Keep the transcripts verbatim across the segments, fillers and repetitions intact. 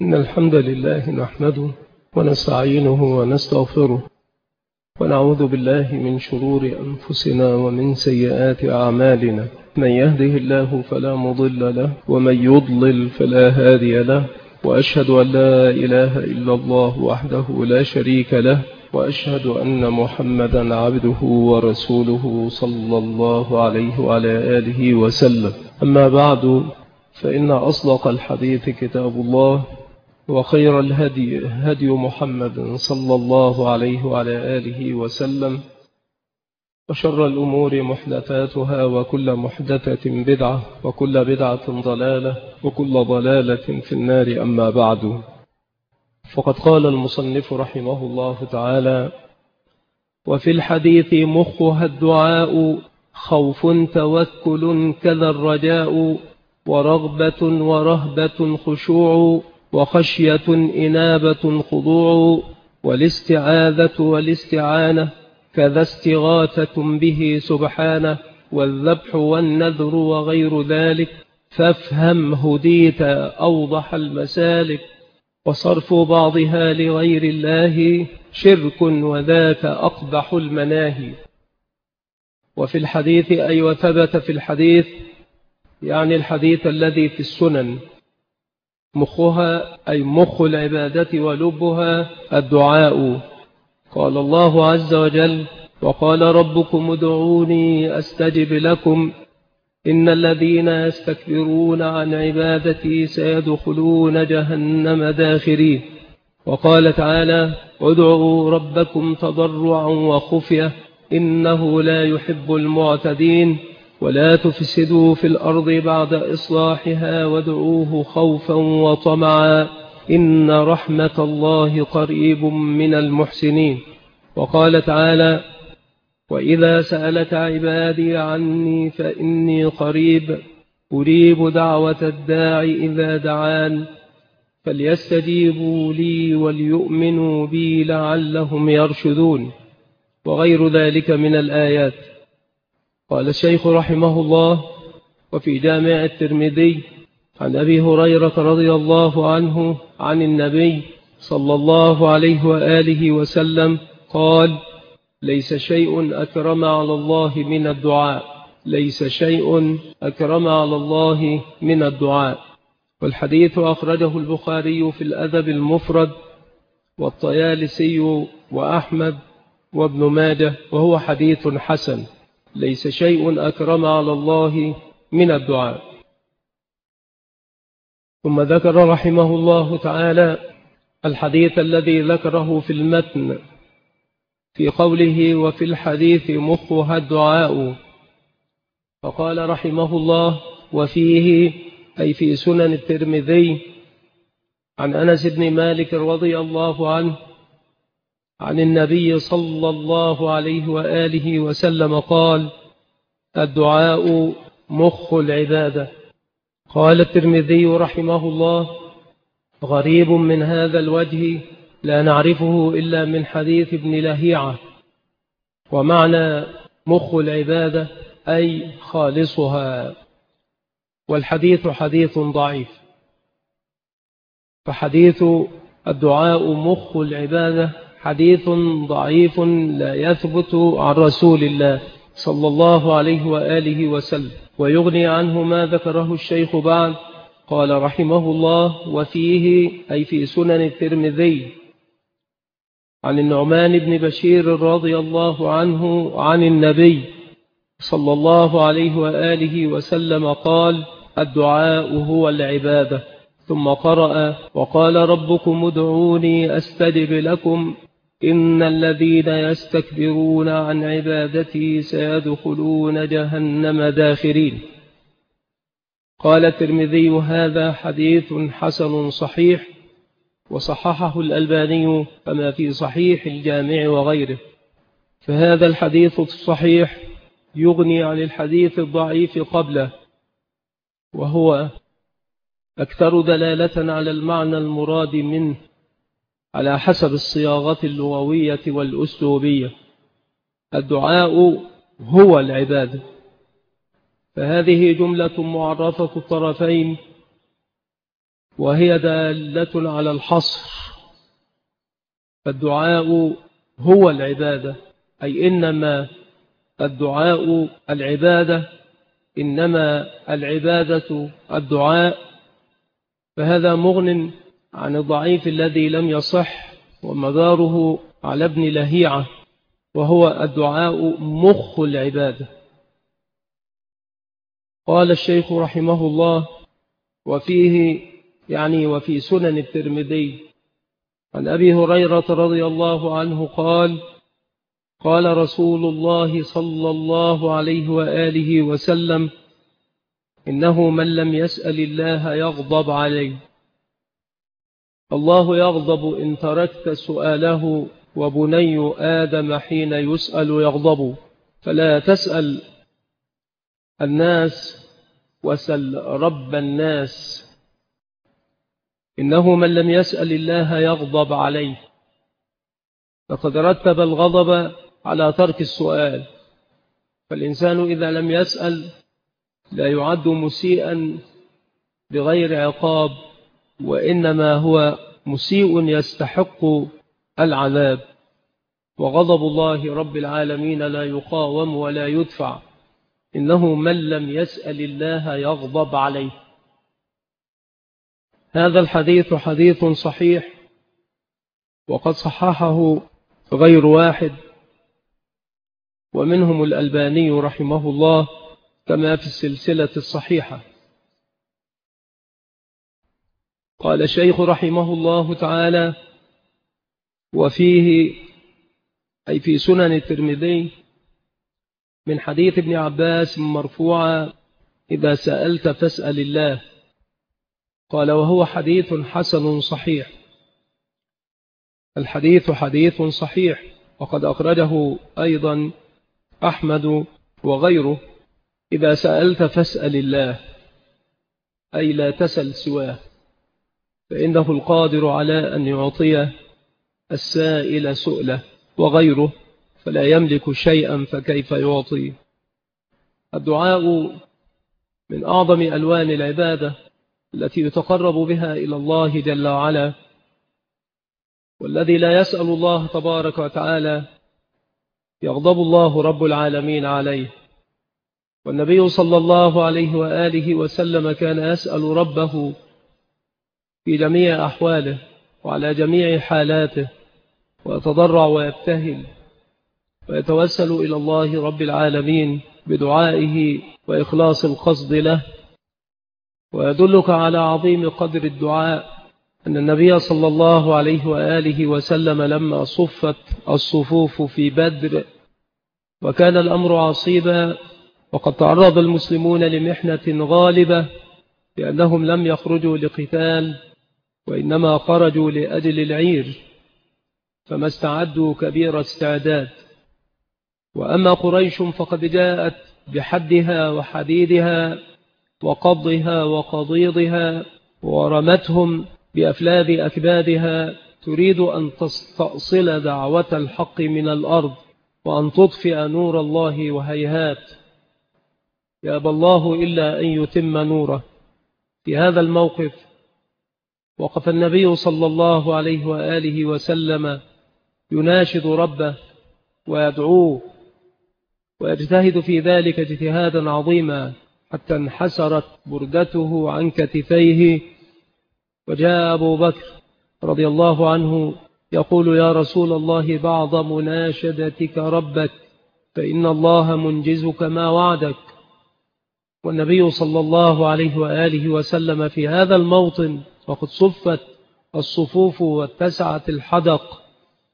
إن الحمد لله نحمده ونستعينه ونستغفره ونعوذ بالله من شرور أنفسنا ومن سيئات أعمالنا. من يهده الله فلا مضل له ومن يضلل فلا هادي له، وأشهد أن لا إله إلا الله وحده لا شريك له، وأشهد أن محمدا عبده ورسوله صلى الله عليه وعلى آله وسلم. أما بعد، فإن أصدق الحديث كتاب الله، وخير الهدي هدي محمد صلى الله عليه وعلى آله وسلم، وشر الأمور محدثاتها، وكل محدثة بدعة، وكل بدعة ضلالة، وكل ضلالة في النار. أما بعد، فقد قال المصنف رحمه الله تعالى: وفي الحديث مخها الدعاء، خوف توكل كذا الرجاء، ورغبة ورهبة خشوع، وخشية إنابة خضوع، والاستعاذة والاستعانة كذا استغاثة به سبحانه، والذبح والنذر وغير ذلك، فافهم هديت أوضح المسالك، وصرف بعضها لغير الله شرك وذاك أقبح المناهي. وفي الحديث أي وثبت في الحديث، يعني الحديث الذي في السنن، مخها أي مخ العبادة ولبها الدعاء. قال الله عز وجل: وقال ربكم ادعوني أستجب لكم إن الذين يستكبرون عن عبادتي سيدخلون جهنم داخرين. وقال تعالى: ادعوا ربكم تضرعا وخفية إنه لا يحب المعتدين، ولا تفسدوا في الأرض بعد إصلاحها وادعوه خوفا وطمعا إن رحمة الله قريب من المحسنين. وقال تعالى: وإذا سألك عبادي عني فإني قريب أجيب دعوة الداع إذا دعان فليستجيبوا لي وليؤمنوا بي لعلهم يرشدون، وغير ذلك من الآيات. قال الشيخ رحمه الله: وفي جامع الترمذي عن أبي هريرة رضي الله عنه عن النبي صلى الله عليه وآله وسلم قال: ليس شيء أكرم على الله من الدعاء، ليس شيء أكرم على الله من الدعاء. والحديث أخرجه البخاري في الأدب المفرد، والطيالسي وأحمد وابن ماجه، وهو حديث حسن. ليس شيء أكرم على الله من الدعاء. ثم ذكر رحمه الله تعالى الحديث الذي ذكره في المتن في قوله: وفي الحديث مخها الدعاء، فقال رحمه الله: وفيه أي في سنن الترمذي عن أنس بن مالك رضي الله عنه عن النبي صلى الله عليه وآله وسلم قال: الدعاء مخ العبادة. قال الترمذي رحمه الله: غريب من هذا الوجه لا نعرفه إلا من حديث ابن لهيعة. ومعنى مخ العبادة أي خالصها، والحديث حديث ضعيف. فحديث الدعاء مخ العبادة حديث ضعيف لا يثبت عن رسول الله صلى الله عليه وآله وسلم. ويغني عنه ما ذكره الشيخ بعد. قال رحمه الله: وفيه أي في سنن الترمذي عن النعمان بن بشير رضي الله عنه عن النبي صلى الله عليه وآله وسلم قال: الدعاء هو العبادة. ثم قرأ: وقال ربكم ادعوني أستجب لكم إن الذين يستكبرون عن عبادتي سيدخلون جهنم داخرين. قال الترمذي: هذا حديث حسن صحيح، وصححه الألباني كما في صحيح الجامع وغيره. فهذا الحديث الصحيح يغني عن الحديث الضعيف قبله، وهو أكثر دلالة على المعنى المراد منه على حسب الصياغة اللغوية والأسلوبية. الدعاء هو العبادة، فهذه جملة معرفة الطرفين وهي دالة على الحصر، فالدعاء هو العبادة، أي إنما الدعاء العبادة، إنما العبادة الدعاء. فهذا مغن عن الضعيف الذي لم يصح ومداره على ابن لهيعة، وهو الدعاء مخ العبادة. قال الشيخ رحمه الله: وفيه يعني وفي سنن الترمذي عن أبي هريرة رضي الله عنه قال: قال رسول الله صلى الله عليه وآله وسلم: إنه من لم يسأل الله يغضب عليه. الله يغضب إن تركت سؤاله، وبني آدم حين يسأل يغضب. فلا تسأل الناس وسل رب الناس. إنه من لم يسأل الله يغضب عليه. فقد رتب الغضب على ترك السؤال، فالإنسان إذا لم يسأل لا يعد مسيئا بغير عقاب، وإنما هو مسيء يستحق العذاب. وغضب الله رب العالمين لا يقاوم ولا يدفع. إنه من لم يسأل الله يغضب عليه. هذا الحديث حديث صحيح، وقد صححه غير واحد، ومنهم الألباني رحمه الله كما في السلسلة الصحيحة. قال الشيخ رحمه الله تعالى: وفيه أي في سنن الترمذي من حديث ابن عباس مرفوعا: إذا سألت فاسأل الله. قال: وهو حديث حسن صحيح. الحديث حديث صحيح، وقد أخرجه أيضا أحمد وغيره. إذا سألت فاسأل الله، أي لا تسأل سواه، فإنه القادر على أن يعطي السائل سؤله، وغيره فلا يملك شيئا فكيف يعطي. الدعاء من أعظم ألوان العبادة التي يتقرب بها إلى الله جل وعلا، والذي لا يسأل الله تبارك وتعالى يغضب الله رب العالمين عليه. والنبي صلى الله عليه وآله وسلم كان يسأل ربه في جميع أحواله وعلى جميع حالاته، ويتضرع ويبتهل ويتوسل إلى الله رب العالمين بدعائه وإخلاص القصد له. ويدلك على عظيم قدر الدعاء أن النبي صلى الله عليه وآله وسلم لما صفت الصفوف في بدر وكان الأمر عصيبا، وقد تعرض المسلمون لمحنة غالبة لأنهم لم يخرجوا لقتال، وإنما خرجوا لأجل العير، فما استعدوا كبير استعداد. وأما قريش فقد جاءت بحدها وحديدها وقضها وقضيضها، ورمتهم بأفلاذ أكبادها، تريد أن تستأصل دعوة الحق من الأرض وأن تطفئ نور الله، وهيهات يأبى الله إلا أن يتم نوره. في هذا الموقف وقف النبي صلى الله عليه وآله وسلم يناشد ربه ويدعوه، ويجتهد في ذلك اجتهادا عظيما حتى انحسرت بردته عن كتفيه. وجاء أبو بكر رضي الله عنه يقول: يا رسول الله، بعض مناشدتك ربك، فإن الله منجزك ما وعدك. والنبي صلى الله عليه وآله وسلم في هذا الموطن وقد صفت الصفوف واتسعت الحدق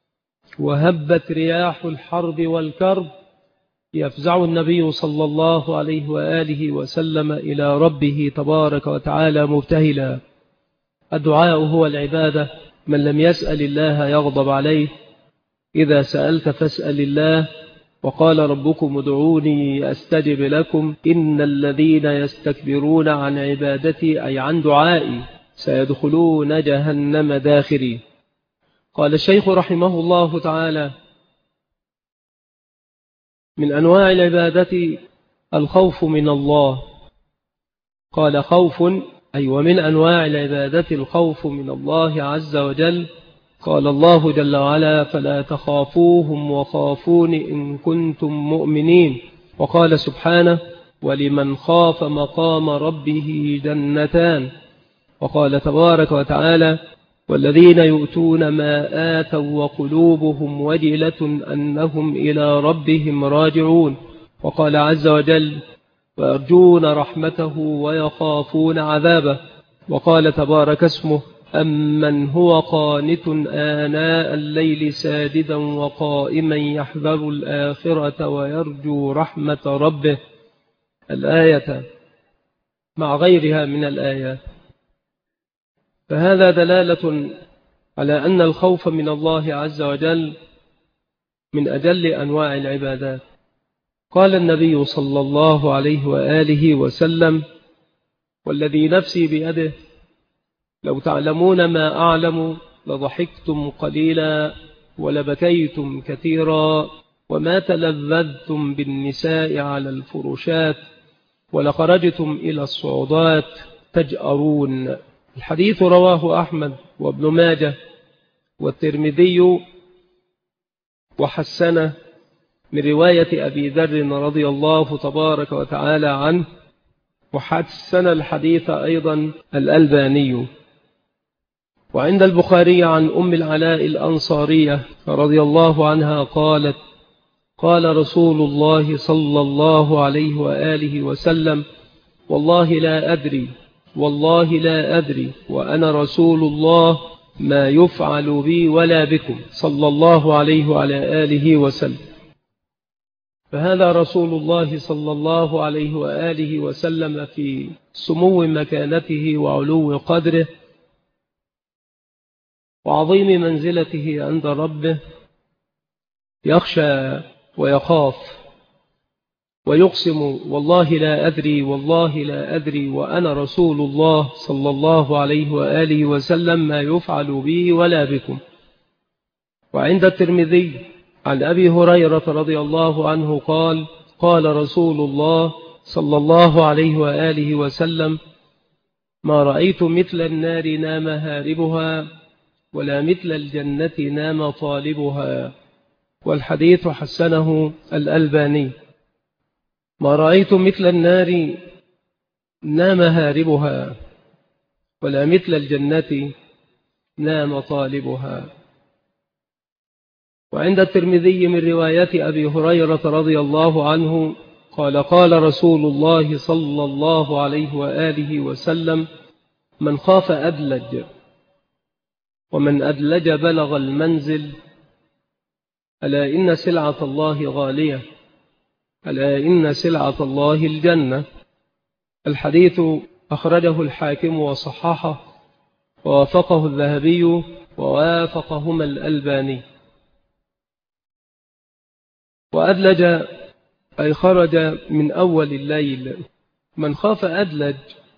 وهبت رياح الحرب والكرب، يفزع النبي صلى الله عليه وآله وسلم إلى ربه تبارك وتعالى مبتهلا. الدعاء هو العبادة. من لم يسأل الله يغضب عليه. إذا سألت فاسأل الله. وقال ربكم ادعوني أستجب لكم إن الذين يستكبرون عن عبادتي أي عن دعائي سيدخلون جهنم داخري. قال الشيخ رحمه الله تعالى: من أنواع العبادة الخوف من الله. قال: خوف أي ومن أنواع العبادة الخوف من الله عز وجل. قال الله جل وعلا فلا تخافوهم وخافون إن كنتم مؤمنين. وقال سبحانه ولمن خاف مقام ربه جنتان. وقال تبارك وتعالى والذين يؤتون ما آتوا وقلوبهم وجلة أنهم إلى ربهم راجعون. وقال عز وجل ويرجون رحمته ويخافون عذابه. وقال تبارك اسمه أمن هو قانت آناء الليل ساجدا وقائما يحذر الآخرة ويرجو رحمة ربه، الآية مع غيرها من الآيات. فهذا دلالة على أن الخوف من الله عز وجل من أجل أنواع العبادات. قال النبي صلى الله عليه وآله وسلم والذي نفسي بيده لو تعلمون ما أعلم لضحكتم قليلا ولبكيتم كثيرا وما تلذذتم بالنساء على الفرشات ولخرجتم إلى الصعودات تجأرون. الحديث رواه أحمد وابن ماجه والترمذي وحسنه من رواية أبي ذر رضي الله تبارك وتعالى عنه، وحسن الحديث أيضا الألباني. وعند البخاري عن أم العلاء الأنصارية رضي الله عنها قالت قال رسول الله صلى الله عليه وآله وسلم والله لا أدري والله لا أدري وأنا رسول الله ما يفعل بي ولا بكم صلى الله عليه وعلى آله وسلم. فهذا رسول الله صلى الله عليه وآله وسلم في سمو مكانته وعلو قدره وعظيم منزلته عند ربه، يخشى ويخاف ويقسم والله لا أدري والله لا أدري وأنا رسول الله صلى الله عليه وآله وسلم ما يفعل بي ولا بكم. وعند الترمذي عن أبي هريرة رضي الله عنه قال قال رسول الله صلى الله عليه وآله وسلم ما رأيت مثل النار نام هاربها ولا مثل الجنة نام طالبها. والحديث حسنه الألباني. ما رأيت مثل النار نام هاربها ولا مثل الجنة نام طالبها. وعند الترمذي من رواية أبي هريرة رضي الله عنه قال قال رسول الله صلى الله عليه وآله وسلم من خاف أدلج ومن أدلج بلغ المنزل ألا إن سلعة الله غالية ألا إن سلعة الله الجنة. الحديث أخرجه الحاكم وصححه ووافقه الذهبي ووافقهما الألباني. وأدلج أي خرج من أول الليل. من خاف أدلج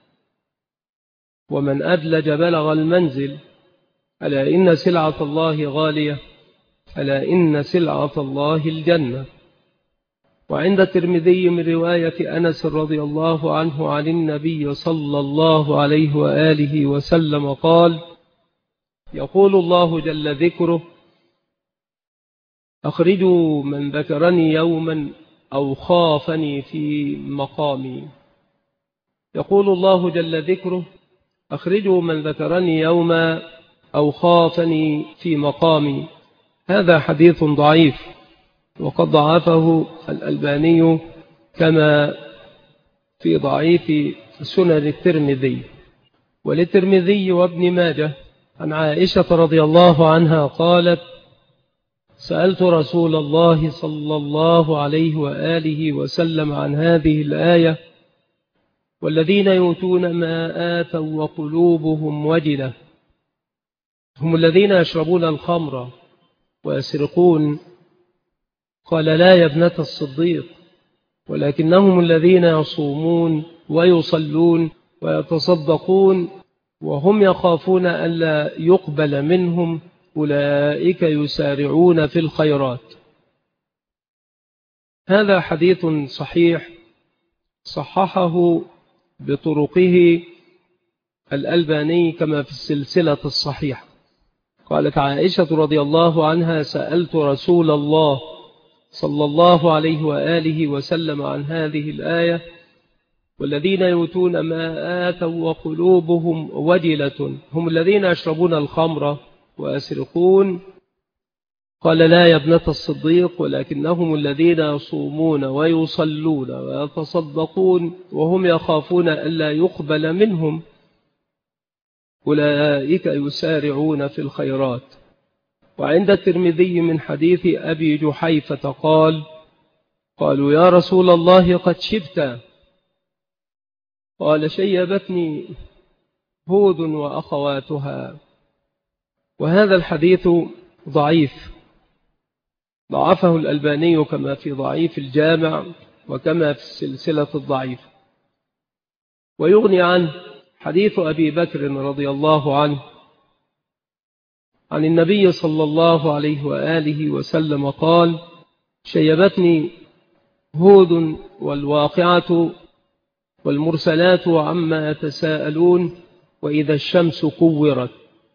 ومن أدلج بلغ المنزل ألا إن سلعة الله غالية ألا إن سلعة الله الجنة. وعند الترمذي من رواية أنس رضي الله عنه عن النبي صلى الله عليه وآله وسلم قال يقول الله جل ذكره أخرجوا من ذكرني يوما أو خافني في مقامي. يقول الله جل ذكره أخرجوا من ذكرني يوما أو خافني في مقامي. هذا حديث ضعيف وقد ضعفه الألباني كما في ضعيف سنن الترمذي. وللترمذي وابن ماجه عن عائشة رضي الله عنها قالت سألت رسول الله صلى الله عليه وآله وسلم عن هذه الآية والذين يؤتون ما آتوا وقلوبهم وجلة هم الذين يشربون الخمر ويسرقون. قال لا يا ابنة الصديق ولكنهم الذين يصومون ويصلون ويتصدقون وهم يخافون ألا يقبل منهم أولئك يسارعون في الخيرات. هذا حديث صحيح صححه بطرقه الألباني كما في السلسلة الصحيحة. قالت عائشة رضي الله عنها: سألت رسول الله صلى الله عليه وآله وسلم عن هذه الآية: والذين يؤتون ما آتوا وقلوبهم وجلة هم الذين يشربون الخمر ويسرقون. قال: لا يا ابنة الصديق، ولكنهم الذين يصومون ويصلون ويتصدقون وهم يخافون ألا يقبل منهم، أولئك يسارعون في الخيرات. وعند الترمذي من حديث أبي جحيفة قال: قالوا يا رسول الله قد شبت. قال: شيبتني هود وأخواتها. وهذا الحديث ضعيف، ضعفه الألباني كما في ضعيف الجامع وكما في السلسلة الضعيف. ويغني عنه حديث أبي بكر رضي الله عنه عن النبي صلى الله عليه وآله وسلم قال: شيبتني هود والواقعة والمرسلات عما يتساءلون وإذا الشمس كورت.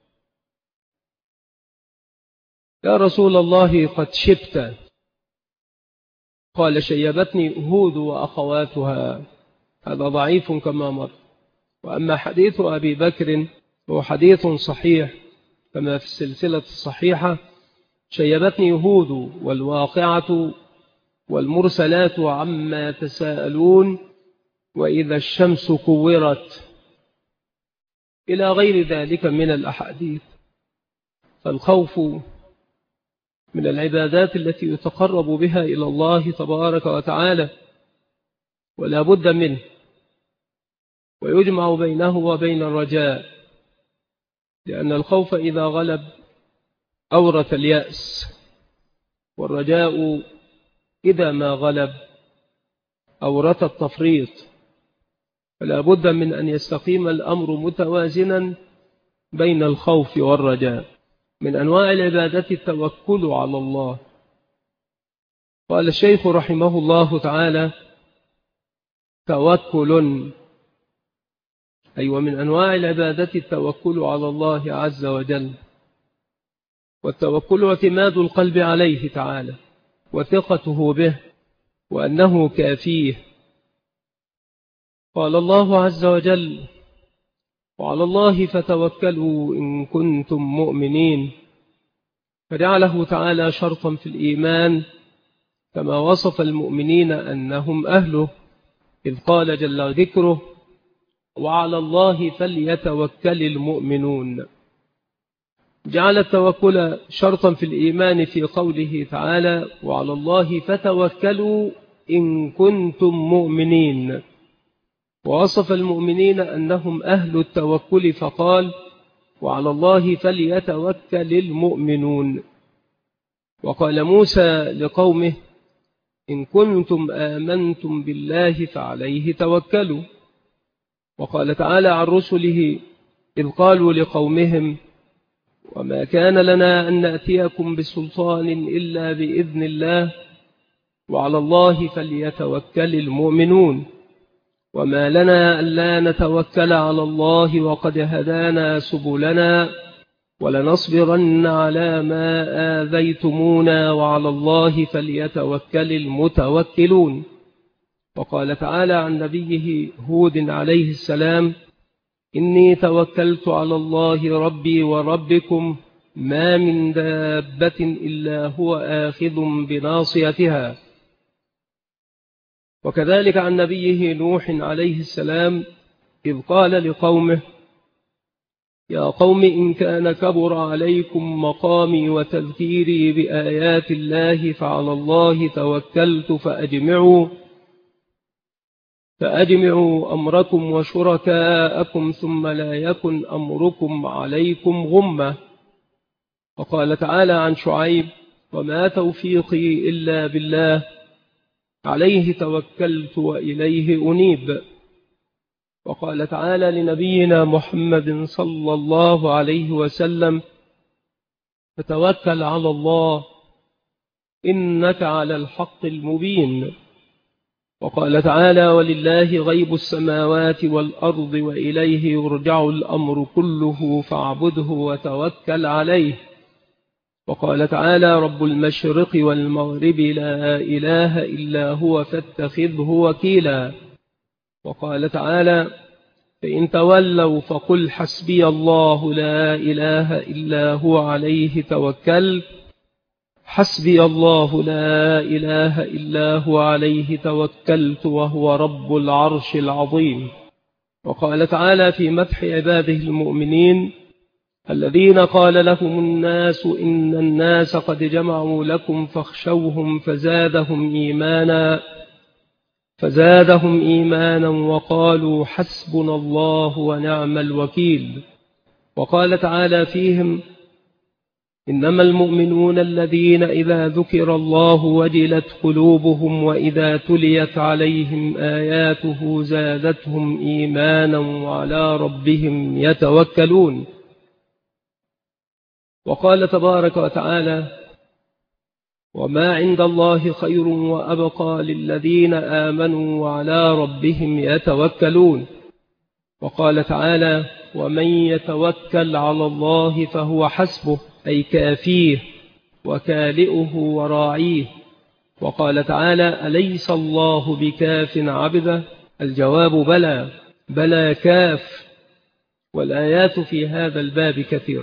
يا رسول الله قد شبت. قال: شيبتني هود وأخواتها. هذا ضعيف كما مر. وأما حديث أبي بكر هو حديث صحيح كما في السلسلة الصحيحة: شيبتني هود والواقعة والمرسلات عما يتساءلون وإذا الشمس كورت، إلى غير ذلك من الأحاديث. فالخوف من العبادات التي يتقرب بها إلى الله تبارك وتعالى، ولا بد منه، ويجمع بينه وبين الرجاء، لأن الخوف إذا غلب أورث اليأس، والرجاء إذا ما غلب أورث التفريط. فلا بد من أن يستقيم الأمر متوازنا بين الخوف والرجاء. من أنواع العبادة التوكل على الله. قال الشيخ رحمه الله تعالى: توكل، أي ومن أنواع العبادة التوكل على الله عز وجل. والتوكل اعتماد القلب عليه تعالى وثقته به وأنه كافيه. قال الله عز وجل: وعلى الله فتوكلوا إن كنتم مؤمنين. فجعله تعالى شرطا في الإيمان كما وصف المؤمنين أنهم أهله، إذ قال جل ذكره: وعلى الله فليتوكل المؤمنون. جعل التوكل شرطا في الإيمان في قوله تعالى: وعلى الله فتوكلوا إن كنتم مؤمنين. ووصف المؤمنين أنهم أهل التوكل فقال: وعلى الله فليتوكل المؤمنون. وقال موسى لقومه: إن كنتم آمنتم بالله فعليه توكلوا. وقال تعالى عن رسله إذ قالوا لقومهم: وما كان لنا أن نأتيكم بسلطان إلا بإذن الله وعلى الله فليتوكل المؤمنون. وما لنا ألا نتوكل على الله وقد هدانا سبلنا ولنصبرن على ما آذيتمونا وعلى الله فليتوكل المتوكلون. وقال تعالى عن نبيه هود عليه السلام: إني توكلت على الله ربي وربكم ما من دابة إلا هو آخذ بناصيتها. وكذلك عن نبيه نوح عليه السلام إذ قال لقومه: يا قوم إن كان كبر عليكم مقامي وتذكيري بآيات الله فعلى الله توكلت فأجمعوا فأجمعوا أمركم وشركاءكم ثم لا يكن أمركم عليكم غمة. وقال تعالى عن شعيب: وما توفيقي إلا بالله عليه توكلت وإليه أنيب. وقال تعالى لنبينا محمد صلى الله عليه وسلم: فتوكل على الله إنك على الحق المبين. وقال تعالى ولله غيب السماوات والأرض وإليه يرجع الأمر كله فاعبده وتوكل عليه. وقال تعالى رب المشرق والمغرب لا إله إلا هو فاتخذه وكيلا. وقال تعالى فإن تولوا فقل حسبي الله لا إله إلا هو عليه توكل حسبي الله لا إله إلا هو عليه توكلت وهو رب العرش العظيم. وقال تعالى في مدح عباده المؤمنين الذين قال لهم الناس إن الناس قد جمعوا لكم فاخشوهم فزادهم إيمانا فزادهم إيمانا وقالوا حسبنا الله ونعم الوكيل. وقال تعالى فيهم إنما المؤمنون الذين إذا ذكر الله وجلت قلوبهم وإذا تليت عليهم آياته زادتهم إيمانا وعلى ربهم يتوكلون. وقال تبارك وتعالى وما عند الله خير وأبقى للذين آمنوا وعلى ربهم يتوكلون. وقال تعالى ومن يتوكل على الله فهو حسبه أي كافيه وكالئه وراعيه. وقال تعالى أليس الله بكاف عبده الجواب بلى بلى كاف. والآيات في هذا الباب كثير.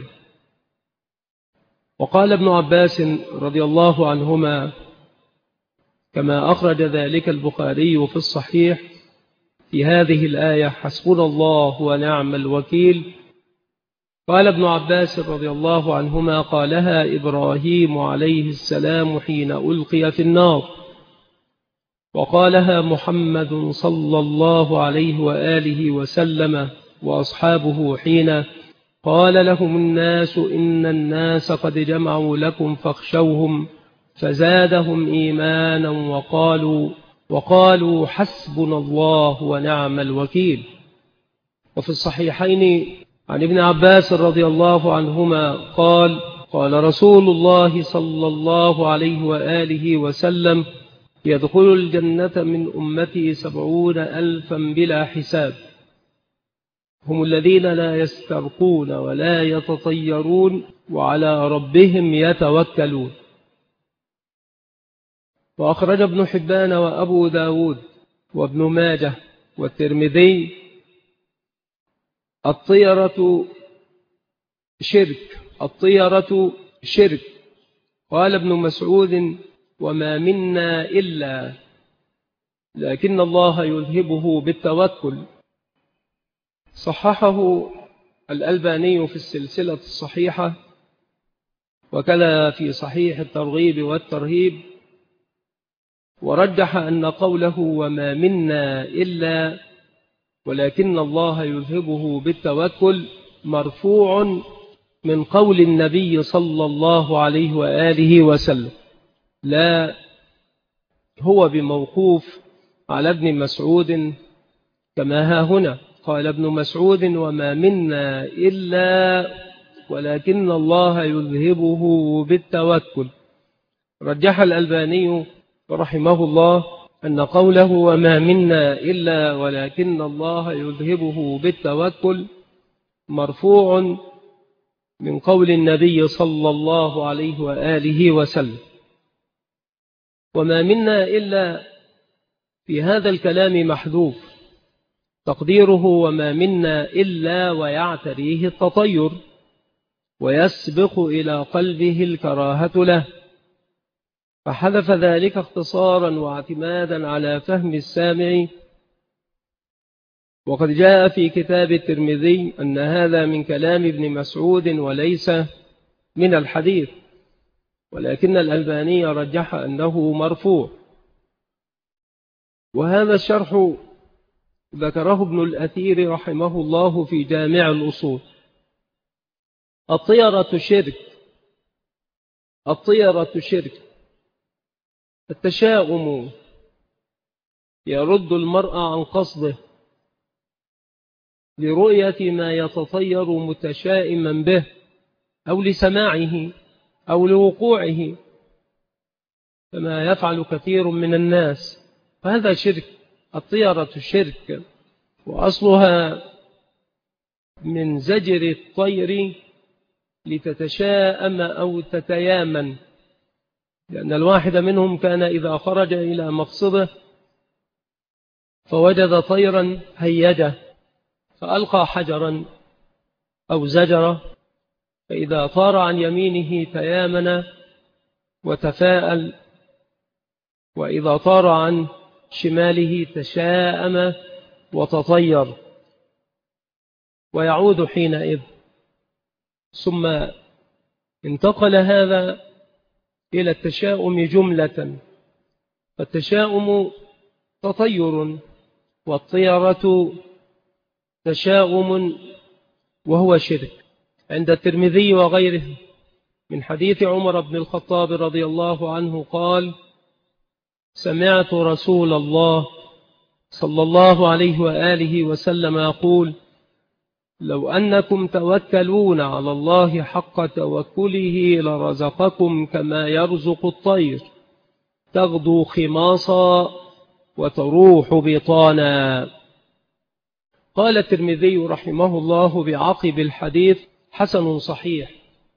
وقال ابن عباس رضي الله عنهما كما أخرج ذلك البخاري في الصحيح في هذه الآية حسبنا الله ونعم الوكيل. قال ابن عباس رضي الله عنهما قالها إبراهيم عليه السلام حين ألقي في النار، وقالها محمد صلى الله عليه وآله وسلم وأصحابه حين قال لهم الناس إن الناس قد جمعوا لكم فاخشوهم فزادهم إيمانا وقالوا وقالوا حسبنا الله ونعم الوكيل. وفي الصحيحين عن ابن عباس رضي الله عنهما قال قال رسول الله صلى الله عليه وآله وسلم يدخل الجنة من أمتي سبعون ألفا بلا حساب، هم الذين لا يسترقون ولا يتطيرون وعلى ربهم يتوكلون. وأخرج ابن حبان وأبو داود وابن ماجه والترمذي الطيرة شرك الطيرة شرك. قال ابن مسعود وما منا إلا لكن الله يذهبه بالتوكل. صححه الألباني في السلسلة الصحيحة وكلا في صحيح الترغيب والترهيب، ورجح أن قوله وما منا إلا ولكن الله يذهبه بالتوكل مرفوع من قول النبي صلى الله عليه وآله وسلم، لا هو بموقوف على ابن مسعود كما ها هنا قال ابن مسعود وما منا إلا ولكن الله يذهبه بالتوكل. رجح الألباني رحمه الله أن قوله وما منا إلا ولكن الله يذهبه بالتوكل مرفوع من قول النبي صلى الله عليه وآله وسلم. وما منا إلا في هذا الكلام محذوف، تقديره وما منا إلا ويعتريه التطير ويسبق إلى قلبه الكراهة له، فحذف ذلك اختصارا واعتمادا على فهم السامع. وقد جاء في كتاب الترمذي أن هذا من كلام ابن مسعود وليس من الحديث، ولكن الألباني رجح أنه مرفوع. وهذا الشرح ذكره ابن الأثير رحمه الله في جامع الأصول. الطيرة شرك الطيرة شرك التشاؤم يرد المرء عن قصده لرؤية ما يتطير متشائما به أو لسماعه أو لوقوعه، كما يفعل كثير من الناس فهذا شرك. الطيرة شرك، وأصلها من زجر الطير لتتشاءم أو تتيامن، لأن الواحد منهم كان إذا خرج إلى مقصده فوجد طيرا هيجه فألقى حجرا أو زجرة، فإذا طار عن يمينه تيامن وتفاءل، وإذا طار عن شماله تشاءم وتطير، ويعود حينئذ. ثم انتقل هذا إلى التشاؤم جملة، فالتشاؤم تطير، والطيرة تشاؤم وهو شرك. عند الترمذي وغيره من حديث عمر بن الخطاب رضي الله عنه قال: سمعت رسول الله صلى الله عليه وآله وسلم يقول: لو أنكم توكلون على الله حق توكله لرزقكم كما يرزق الطير تغدو خماصا وتروح بطانا. قال الترمذي رحمه الله بعقب الحديث: حسن صحيح.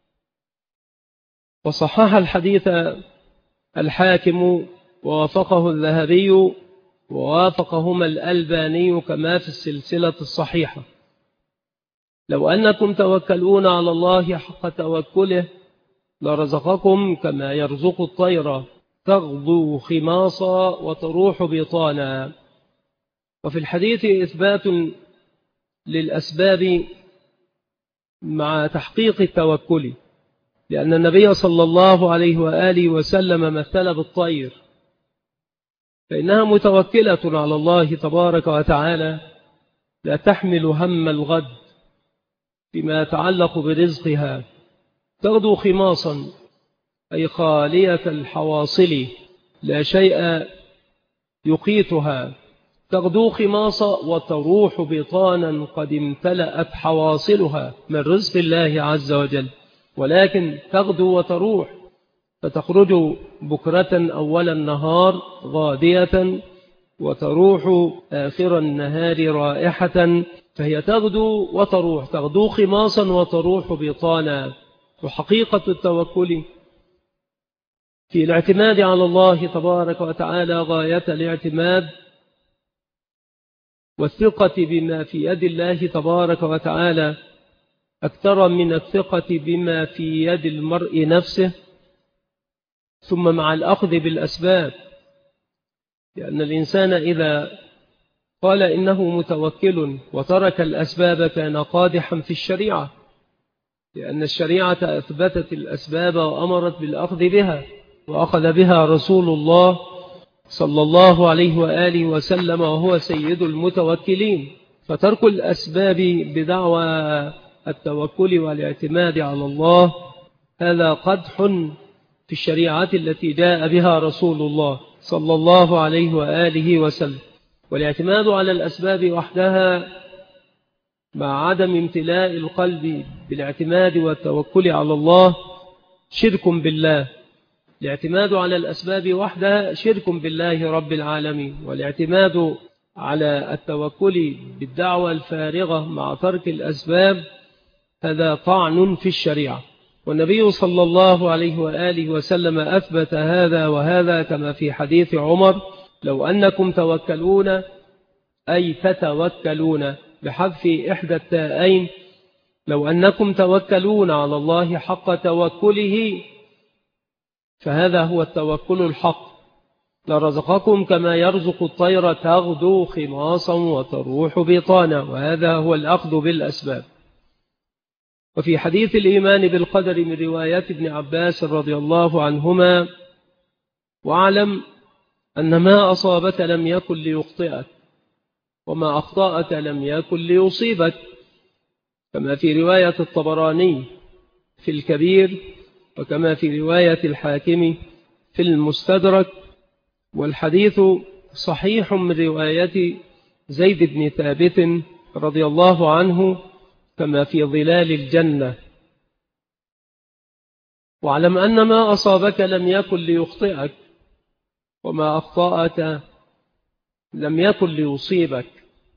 وصحح الحديث الحاكم ووافقه الذهبي ووافقهما الألباني كما في السلسلة الصحيحة. لو أنكم توكلون على الله حق توكله لرزقكم كما يرزق الطير تغدو خماصا وتروح بطانا. وفي الحديث إثبات للأسباب مع تحقيق التوكل، لأن النبي صلى الله عليه وآله وسلم مثل بالطير، فإنها متوكلة على الله تبارك وتعالى، لا تحمل هم الغد فيما يتعلق برزقها. تغدو خماصا أي خالية الحواصل، لا شيء يقيتها. تغدو خماصا وتروح بطانا قد امتلأت حواصلها من رزق الله عز وجل، ولكن تغدو وتروح، فتخرج بكرة أول النهار غادية وتروح آخر النهار رائحة، فهي تغدو وتروح، تغدو خماصا وتروح بطانا. وحقيقة التوكل في الاعتماد على الله تبارك وتعالى غاية الاعتماد والثقة بما في يد الله تبارك وتعالى أكثر من الثقة بما في يد المرء نفسه، ثم مع الأخذ بالأسباب، لأن الإنسان إذا قال إنه متوكل وترك الأسباب كان قادحا في الشريعة، لأن الشريعة أثبتت الأسباب وأمرت بالأخذ بها، وأخذ بها رسول الله صلى الله عليه وآله وسلم وهو سيد المتوكلين. فترك الأسباب بدعوى التوكل والاعتماد على الله هذا قدح في الشريعة التي جاء بها رسول الله صلى الله عليه وآله وسلم. والاعتماد على الأسباب وحدها مع عدم امتلاء القلب بالاعتماد والتوكل على الله شرك بالله. الاعتماد على الأسباب وحدها شرك بالله رب العالمين، والاعتماد على التوكل بالدعوة الفارغة مع ترك الأسباب هذا طعن في الشريعة. والنبي صلى الله عليه وآله وسلم أثبت هذا وهذا كما في حديث عمر: لو أنكم توكلون أي تتوكلون بحذف إحدى التاءين، لو أنكم توكلون على الله حق توكله فهذا هو التوكل الحق لرزقكم كما يرزق الطير تغدو خماصا وتروح بطانا، وهذا هو الأخذ بالأسباب. وفي حديث الإيمان بالقدر من روايات ابن عباس رضي الله عنهما: واعلم أن ما أصابك لم يكن ليخطئك وما أخطأك لم يكن ليصيبك، كما في رواية الطبراني في الكبير، وكما في رواية الحاكم في المستدرك. والحديث صحيح من رواية زيد بن ثابت رضي الله عنه كما في ظلال الجنة: واعلم أن ما أصابك لم يكن ليخطئك وما أخطأك لم يكن ليصيبك.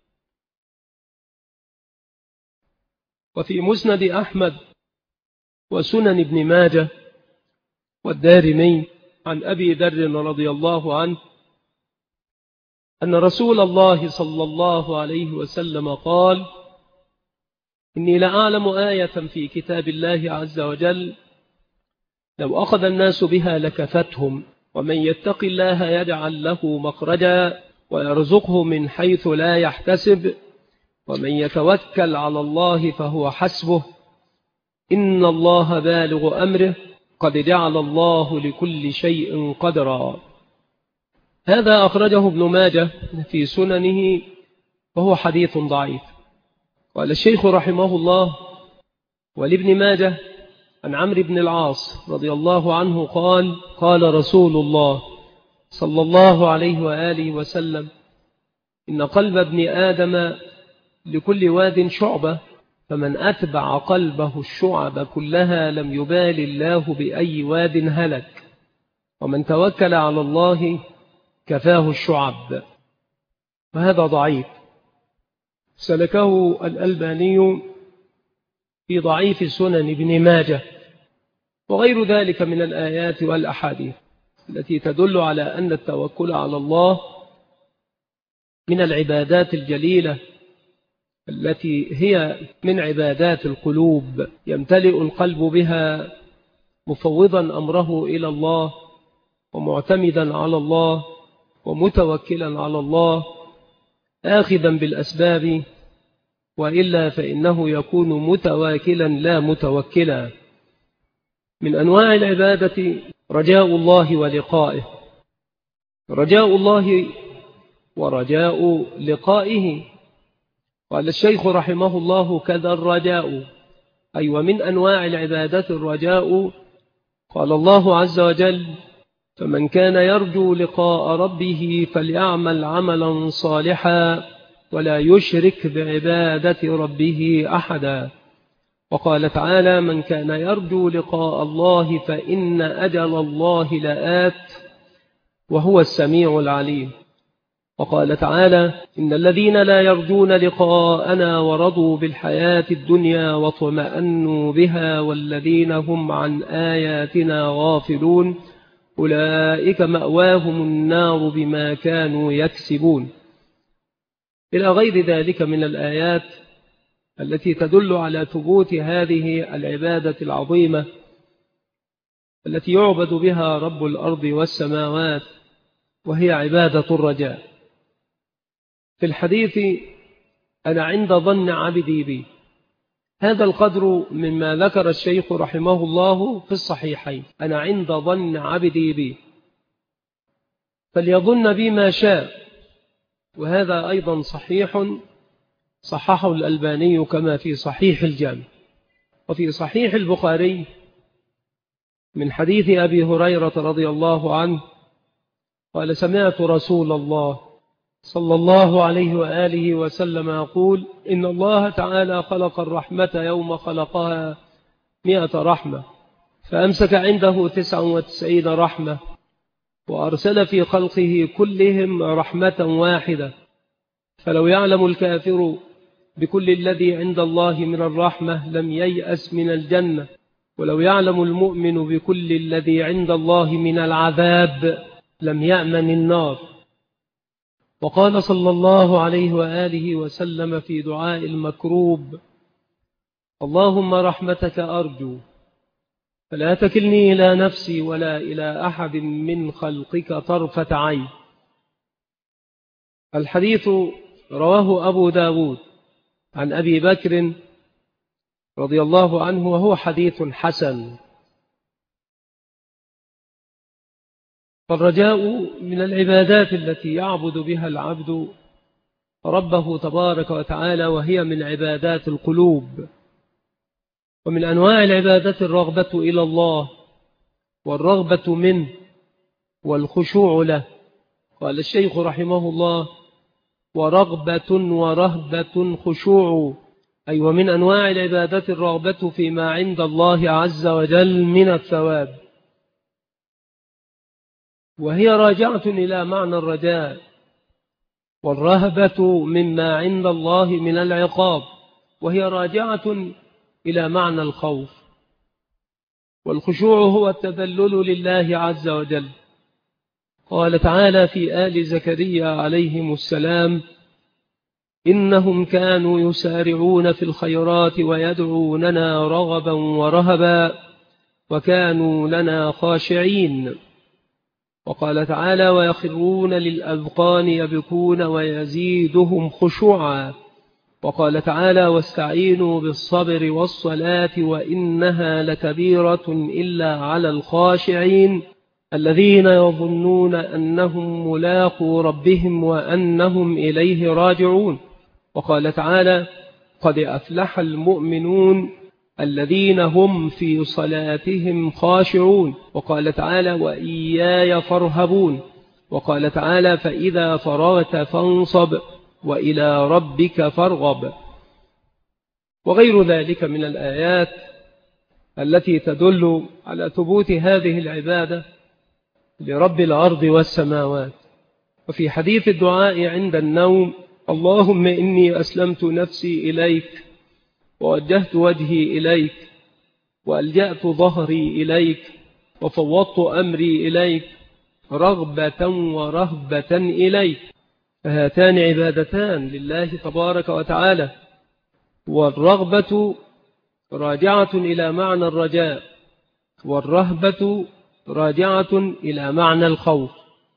وفي مسند أحمد وسنن ابن ماجه والدارمي عن أبي ذر رضي الله عنه أن رسول الله صلى الله عليه وسلم قال: إني لأعلم آية في كتاب الله عز وجل لو أخذ الناس بها لكفتهم، ومن يتق الله يجعل له مخرجا ويرزقه من حيث لا يحتسب، ومن يتوكل على الله فهو حسبه، إن الله بالغ أمره، قد جعل الله لكل شيء قدرا. هذا أخرجه ابن ماجه في سننه وهو حديث ضعيف. قال الشيخ رحمه الله: ولابن ماجه عن عمرو بن العاص رضي الله عنه قال: قال رسول الله صلى الله عليه وآله وسلم: إن قلب ابن آدم لكل واد شعبة، فمن أتبع قلبه الشعب كلها لم يبال الله بأي واد هلك، ومن توكل على الله كفاه الشعب. وهذا ضعيف، سلكه الألباني في ضعيف سنن ابن ماجه، وغير ذلك من الآيات والأحاديث التي تدل على أن التوكل على الله من العبادات الجليلة التي هي من عبادات القلوب، يمتلئ القلب بها مفوضا أمره إلى الله ومعتمدا على الله ومتوكلا على الله آخذا بالأسباب، وإلا فإنه يكون متواكلا لا متوكلا. من أنواع العبادة رجاء الله ولقائه، رجاء الله ورجاء لقائه. قال الشيخ رحمه الله: كذا الرجاء، أي ومن أنواع العبادة الرجاء. قال الله عز وجل: فمن كان يرجو لقاء ربه فليعمل عملا صالحا ولا يشرك بعبادة ربه أحدا. وقال تعالى: من كان يرجو لقاء الله فإن أجل الله لآت وهو السميع العليم. وقال تعالى: إن الذين لا يرجون لقاءنا ورضوا بالحياة الدنيا واطمأنوا بها والذين هم عن آياتنا غافلون أولئك مأواهم النار بما كانوا يكسبون، إلى غير ذلك من الآيات التي تدل على ثبوت هذه العبادة العظيمة التي يعبد بها رب الأرض والسماوات، وهي عبادة الرجاء. في الحديث: أنا عند ظن عبدي بي، هذا القدر مما ذكر الشيخ رحمه الله في الصحيحين: أنا عند ظن عبدي بي فليظن بي ما شاء. وهذا أيضا صحيح، صححه الألباني كما في صحيح الجامع. وفي صحيح البخاري من حديث أبي هريرة رضي الله عنه قال: سمعت رسول الله صلى الله عليه وآله وسلم يقول: إن الله تعالى خلق الرحمة يوم خلقها مئة رحمة، فأمسك عنده تسعة وتسعين رحمة، وأرسل في خلقه كلهم رحمة واحدة، فلو يعلم الكافر بكل الذي عند الله من الرحمة لم ييأس من الجنة، ولو يعلم المؤمن بكل الذي عند الله من العذاب لم يأمن النار. وقال صلى الله عليه وآله وسلم في دعاء المكروب: اللهم رحمتك أرجو فلا تكلني إلى نفسي ولا إلى أحد من خلقك طرفة عين. الحديث رواه أبو داود عن أبي بكر رضي الله عنه، وهو حديث حسن. فالرجاء من العبادات التي يعبد بها العبد ربه تبارك وتعالى، وهي من عبادات القلوب. ومن أنواع العبادات الرغبة إلى الله والرغبة منه والخشوع له. قال الشيخ رحمه الله: ورغبة ورهبة خشوع، أي ومن أنواع العبادات الرغبة فيما عند الله عز وجل من الثواب، وهي راجعة إلى معنى الرجاء، والرهبة مما عند الله من العقاب، وهي راجعة إلى معنى الخوف. والخشوع هو التذلل لله عز وجل. قال تعالى في آل زكريا عليهم السلام: إنهم كانوا يسارعون في الخيرات ويدعوننا رغبا ورهبا وكانوا لنا خاشعين. وقال تعالى: ويخرون للأذقان يبكون ويزيدهم خشوعا. وقال تعالى: واستعينوا بالصبر والصلاة وإنها لكبيرة إلا على الخاشعين الذين يظنون أنهم ملاقو ربهم وأنهم إليه راجعون. وقال تعالى: قد أفلح المؤمنون الذين هم في صلاتهم خاشعون. وقال تعالى: وإياي فارهبون. وقال تعالى: فإذا فرغت فانصب وإلى ربك فارغب. وغير ذلك من الآيات التي تدل على ثبوت هذه العبادة لرب الأرض والسماوات. وفي حديث الدعاء عند النوم: اللهم إني أسلمت نفسي إليك ووجهت وجهي إليك وألجأت ظهري إليك وفوضت أمري إليك رغبة ورهبة إليك. فهاتان عبادتان لله تبارك وتعالى، والرغبة راجعة إلى معنى الرجاء، والرهبة راجعة إلى معنى الخوف.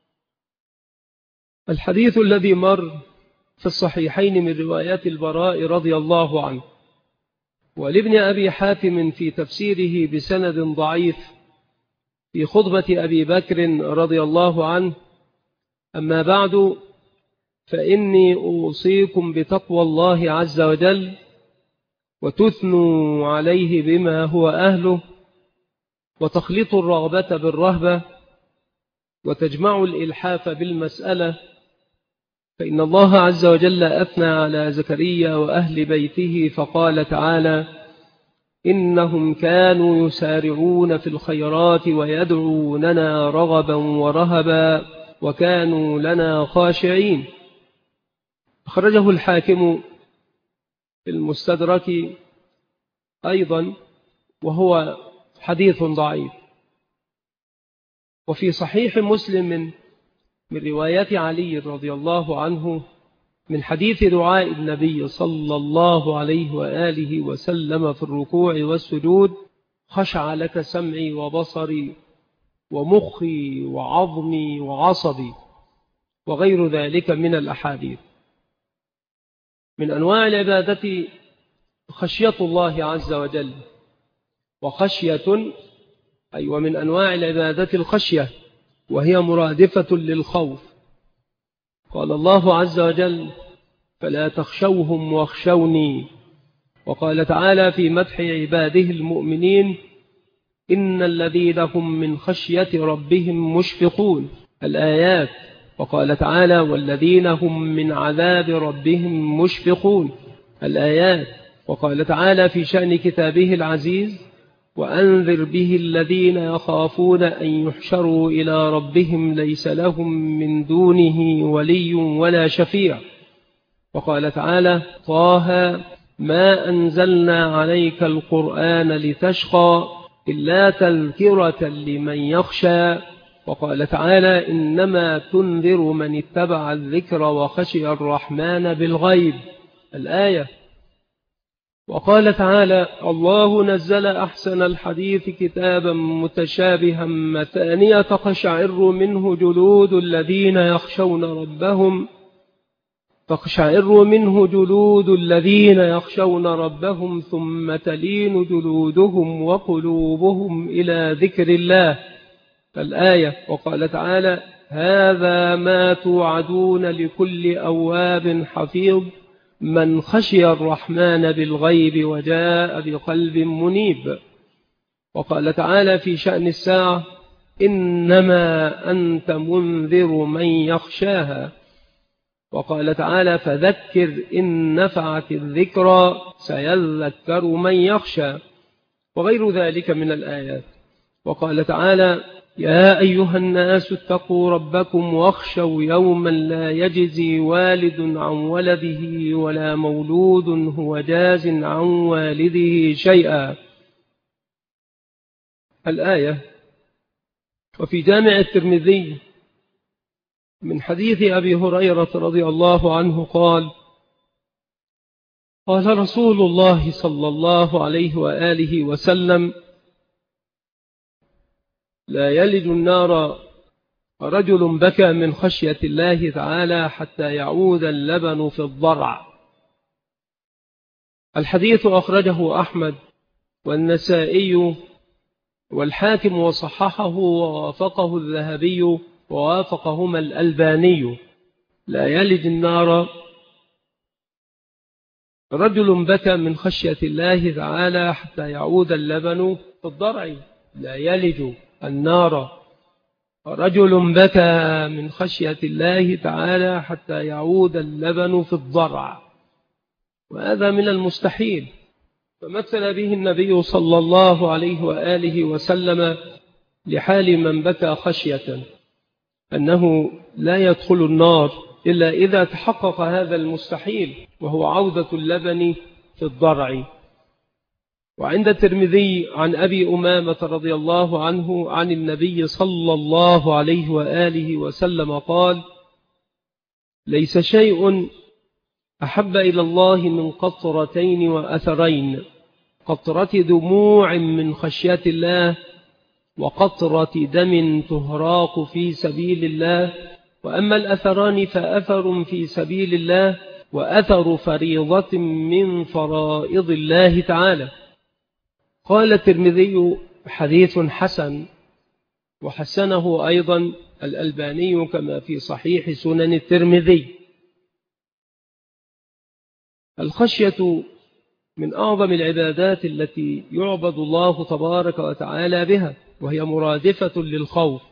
الحديث الذي مر في الصحيحين من روايات البراء رضي الله عنه، ولابن أبي حاتم في تفسيره بسند ضعيف في خطبة أبي بكر رضي الله عنه: أما بعد، فإني أوصيكم بتقوى الله عز وجل وتثنوا عليه بما هو أهله وتخلطوا الرغبة بالرهبة وتجمعوا الإلحاف بالمسألة، فإن الله عز وجل أثنى على زكريا وأهل بيته فقال تعالى: إنهم كانوا يسارعون في الخيرات ويدعوننا رغبا ورهبا وكانوا لنا خاشعين. أخرجه الحاكم في المستدرك أيضا وهو حديث ضعيف. وفي صحيح مسلم من روايات علي رضي الله عنه من حديث دعاء النبي صلى الله عليه وآله وسلم في الركوع والسجود: خشع لك سمعي وبصري ومخي وعظمي وعصبي، وغير ذلك من الأحاديث. من أنواع العبادة خشية الله عز وجل، وخشية أي ومن أنواع العبادة الخشية، وهي مرادفة للخوف. قال الله عز وجل: فلا تخشوهم واخشوني. وقال تعالى في مدح عباده المؤمنين: إن الذين هم من خشية ربهم مشفقون. الآيات. وقال تعالى: والذين هم من عذاب ربهم مشفقون. الآيات. وقال تعالى في شأن كتابه العزيز: وأنذر به الذين يخافون أن يحشروا إلى ربهم ليس لهم من دونه ولي ولا شفيع. وقال تعالى: طه ما أنزلنا عليك القرآن لتشقى إلا تذكرة لمن يخشى. وقال تعالى: إنما تنذر من اتبع الذكر وخشي الرحمن بالغيب. الآية. وقال تعالى: الله نزل أحسن الحديث كتابا متشابها مثانية تقشعر منه جلود الذين يخشون ربهم تقشعر منه جلود الذين يخشون ربهم ثم تلين جلودهم وقلوبهم إلى ذكر الله. الآية. وقال تعالى: هذا ما توعدون لكل أواب حفيظ من خشي الرحمن بالغيب وجاء بقلب منيب. وقال تعالى في شأن الساعة: إنما أنت منذر من يخشاها. وقال تعالى: فذكر إن نفعت الذكرى سيذكر من يخشى، وغير ذلك من الآيات. وقال تعالى: يا أيها الناس اتقوا ربكم واخشوا يوما لا يجزي والد عن ولده ولا مولود هو جاز عن والده شيئا. الآية. وفي جامع الترمذي من حديث أبي هريرة رضي الله عنه قال: قال رسول الله صلى الله عليه وآله وسلم: لا يلج النار رجل بكى من خشية الله تعالى حتى يعود اللبن في الضرع. الحديث أخرجه أحمد والنسائي والحاكم وصححه ووافقه الذهبي ووافقهما الألباني. لا يلج النار رجل بكى من خشية الله تعالى حتى يعود اللبن في الضرع. لا يلج النار رجل بكى من خشية الله تعالى حتى يعود اللبن في الضرع، وهذا من المستحيل. فمثل به النبي صلى الله عليه وآله وسلم لحال من بكى خشية أنه لا يدخل النار إلا إذا تحقق هذا المستحيل، وهو عودة اللبن في الضرع. وعند الترمذي عن أبي أمامة رضي الله عنه عن النبي صلى الله عليه وآله وسلم قال: ليس شيء أحب إلى الله من قطرتين وأثرين: قطرة دموع من خشية الله، وقطرة دم تهراق في سبيل الله. وأما الأثران فأثر في سبيل الله، وأثر فريضة من فرائض الله تعالى. قال الترمذي: حديث حسن، وحسنه أيضا الألباني كما في صحيح سنن الترمذي. الخشية من أعظم العبادات التي يعبد الله تبارك وتعالى بها، وهي مرادفة للخوف.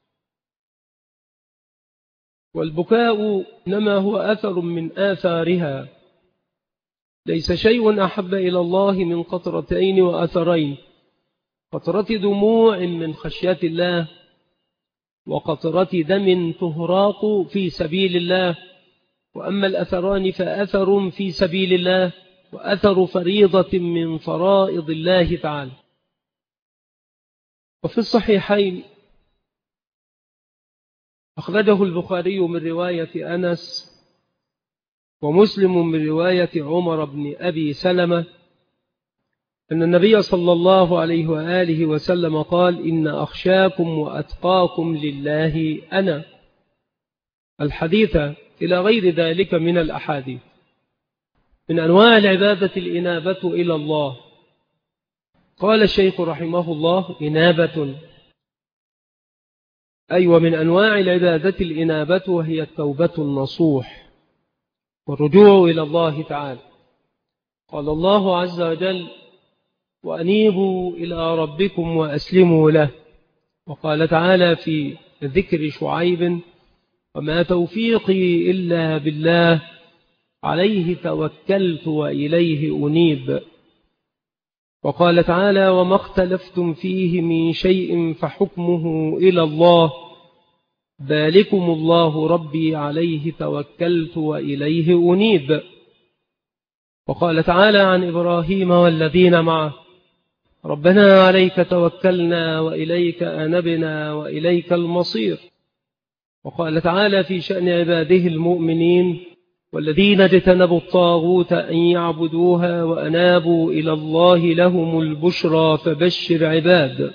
والبكاء إنما هو أثر من آثارها. ليس شيء أحب إلى الله من قطرتين وأثرين: قطرة دموع من خشية الله، وقطرة دم تهراق في سبيل الله. وأما الأثران فأثر في سبيل الله، وأثر فريضة من فرائض الله تعالى. وفي الصحيحين أخرجه البخاري من رواية أنس، ومسلم من رواية عمر بن أبي سلمة، أن النبي صلى الله عليه وآله وسلم قال: إن أخشاكم وأتقاكم لله أنا. الحديث إلى غير ذلك من الأحاديث. من أنواع العبادة الإنابة إلى الله. قال الشيخ رحمه الله: إنابة، أيوة من أنواع العبادة الإنابة، وهي التوبة النصوح والرجوع إلى الله تعالى. قال الله عز وجل: وأنيبوا إلى ربكم وأسلموا له. وقال تعالى في ذكر شعيب: وما توفيقي إلا بالله عليه توكلت وإليه أنيب. وقال تعالى: وما اختلفتم فيه من شيء فحكمه إلى الله ذلكم الله ربي عليه توكلت وإليه أنيب. وقال تعالى عن إبراهيم والذين معه: ربنا عليك توكلنا وإليك أنبنا وإليك المصير. وقال تعالى في شأن عباده المؤمنين: والذين اجتنبوا الطاغوت أن يعبدوها وأنابوا إلى الله لهم البشرى فبشر عباد.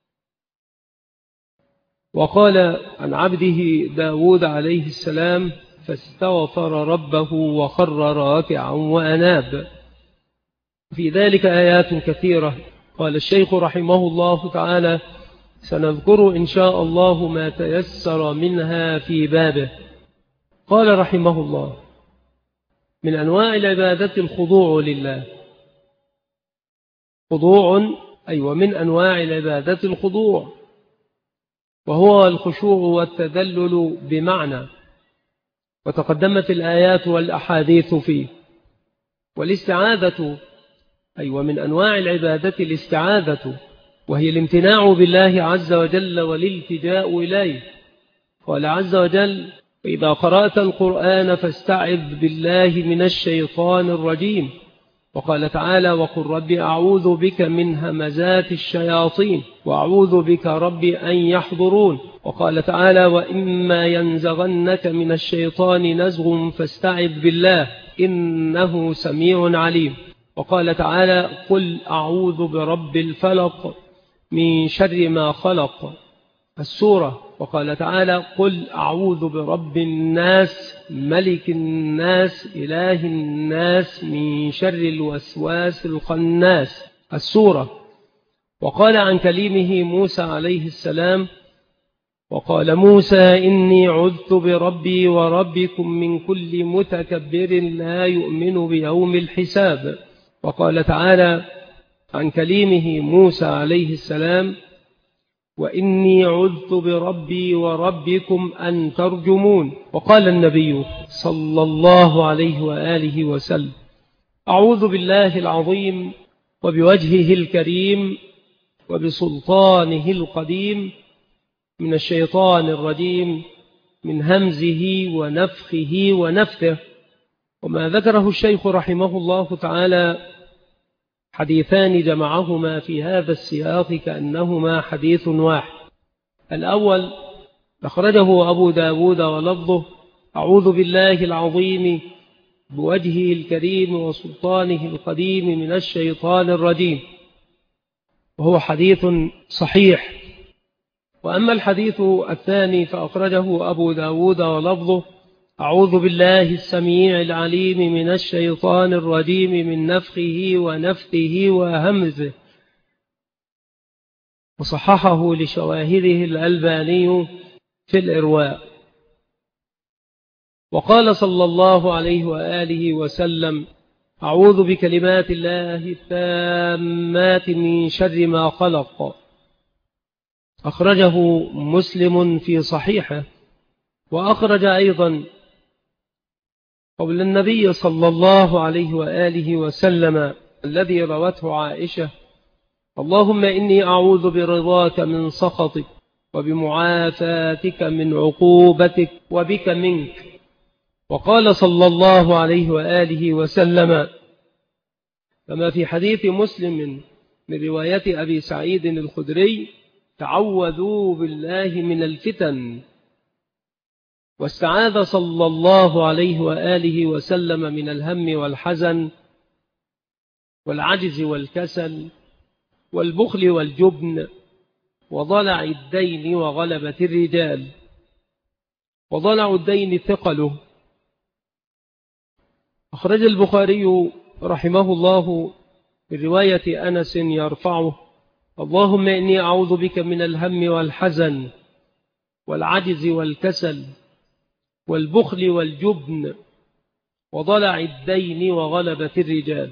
وقال عن عبده داود عليه السلام: فاستغفر ربه وخر راكعا وأناب. في ذلك آيات كثيرة. قال الشيخ رحمه الله تعالى: سنذكر إن شاء الله ما تيسر منها في بابه. قال رحمه الله: من أنواع العبادة الخضوع لله. خضوع، أيوة من أنواع العبادة الخضوع، وهو الخشوع والتذلل بمعنى، وتقدمت الآيات والأحاديث فيه. والاستعاذة، أيوة من أنواع العبادة الاستعاذة، وهي الامتناع بالله عز وجل والالتجاء إليه. قال عز وجل: وإذا قرأت القرآن فاستعذ بالله من الشيطان الرجيم. وقال تعالى: وقل رب أعوذ بك من همزات الشياطين وأعوذ بك رب أن يحضرون. وقال تعالى: وإما ينزغنك من الشيطان نزغ فاستعذ بالله إنه سميع عليم. وقال تعالى: قل أعوذ برب الفلق من شر ما خلق، السورة. وقال تعالى: قل أعوذ برب الناس ملك الناس إله الناس من شر الوسواس الخناس، السورة. وقال عن كليمه موسى عليه السلام: وقال موسى إني عذت بربي وربكم من كل متكبر لا يؤمن بيوم الحساب. وقال تعالى عن كليمه موسى عليه السلام: وإني عذت بربي وربكم أن ترجمون. وقال النبي صلى الله عليه وآله وسلم: أعوذ بالله العظيم وبوجهه الكريم وبسلطانه القديم من الشيطان الرجيم من همزه ونفخه ونفثه. وما ذكره الشيخ رحمه الله تعالى حديثان جمعهما في هذا السياق كأنهما حديث واحد. الأول أخرجه أبو داود ولفظه: أعوذ بالله العظيم بوجهه الكريم وسلطانه القديم من الشيطان الرجيم، وهو حديث صحيح. وأما الحديث الثاني فأخرجه أبو داود ولفظه: أعوذ بالله السميع العليم من الشيطان الرجيم من نفخه ونفثه وهمزه، وصححه لشواهده الألباني في الإرواء. وقال صلى الله عليه وآله وسلم: أعوذ بكلمات الله التامات من شر ما خلق، أخرجه مسلم في صحيحه. وأخرج أيضا قول النبي صلى الله عليه وآله وسلم الذي روته عائشة: اللهم إني أعوذ برضاك من سخطك وبمعافاتك من عقوبتك وبك منك. وقال صلى الله عليه وآله وسلم كما في حديث مسلم من رواية أبي سعيد الخدري: تعوذوا بالله من الفتن. واستعاذ صلى الله عليه وآله وسلم من الهم والحزن والعجز والكسل والبخل والجبن وضلع الدين وغلبة الرجال. وضلع الدين ثقله. أخرج البخاري رحمه الله برواية أنس يرفعه: اللهم إني أعوذ بك من الهم والحزن والعجز والكسل والبخل والجبن وضلع الدين وغلبة الرجال.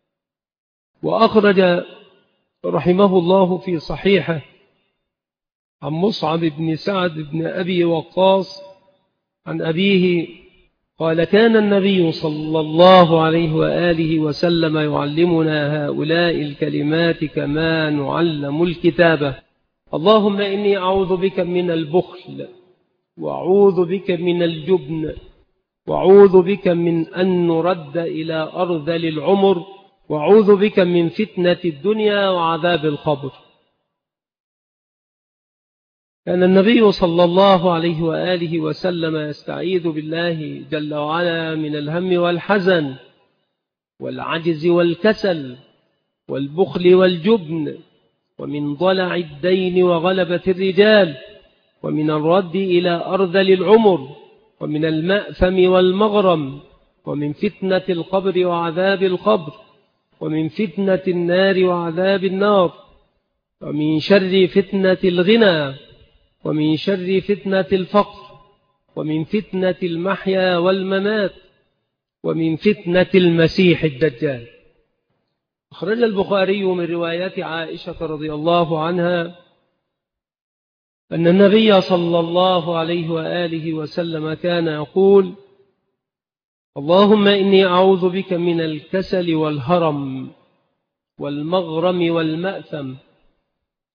وأخرج رحمه الله في صحيحه عن مصعب بن سعد بن أبي وقاص عن أبيه قال: كان النبي صلى الله عليه وآله وسلم يعلمنا هؤلاء الكلمات كما نعلم الكتابة: اللهم إني أعوذ بك من البخل وأعوذ بك من الجبن وأعوذ بك من أن نرد إلى أرذل العمر وأعوذ بك من فتنة الدنيا وعذاب القبر. كان النبي صلى الله عليه وآله وسلم يستعيذ بالله جل وعلا من الهم والحزن والعجز والكسل والبخل والجبن ومن ضلع الدين وغلبة الرجال ومن الرد إلى أرذل العمر ومن المأثم والمغرم ومن فتنة القبر وعذاب القبر ومن فتنة النار وعذاب النار ومن شر فتنة الغنى ومن شر فتنة الفقر ومن فتنة المحيا والممات ومن فتنة المسيح الدجال. أخرج البخاري من روايات عائشة رضي الله عنها أن النبي صلى الله عليه وآله وسلم كان يقول: اللهم إني أعوذ بك من الكسل والهرم والمغرم والمأثم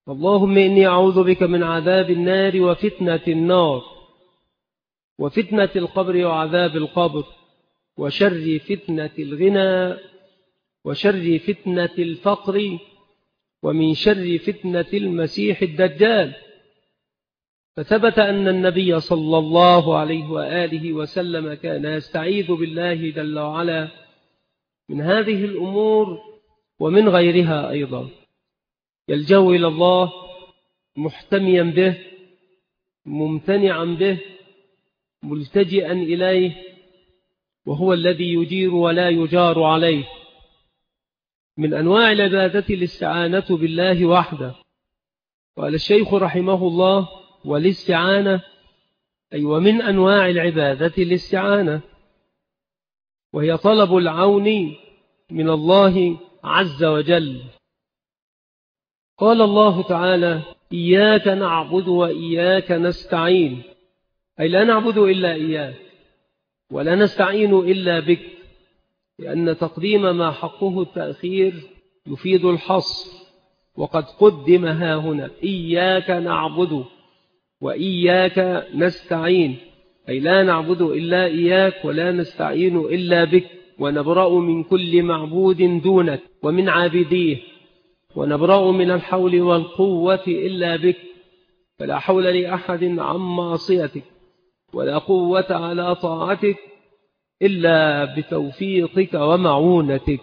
اللهم إني أعوذ بك من عذاب النار وفتنة النار وفتنة القبر وعذاب القبر وشر فتنة الغنى وشر فتنة الفقر ومن شر فتنة المسيح الدجال. فثبت أن النبي صلى الله عليه وآله وسلم كان يستعيذ بالله جل وعلا من هذه الأمور ومن غيرها أيضا، يلجأ إلى الله محتميا به ممتنعا به ملتجئا إليه، وهو الذي يجير ولا يجار عليه. من أنواع العبادة الاستعانة بالله وحده. قال الشيخ رحمه الله: والاستعانة أي ومن أنواع العبادة الاستعانة، وهي طلب العون من الله عز وجل. قال الله تعالى: إياك نعبد وإياك نستعين، أي لا نعبد إلا إياك ولا نستعين إلا بك، لأن تقديم ما حقه التأخير يفيد الحصر، وقد قدم ها هنا إياك نعبد وإياك نستعين، أي لا نعبد إلا إياك ولا نستعين إلا بك، ونبرأ من كل معبود دونك ومن عابديه، ونبرأ من الحول والقوة إلا بك، فلا حول لأحد عن معصيتك ولا قوة على طاعتك إلا بتوفيقك ومعونتك.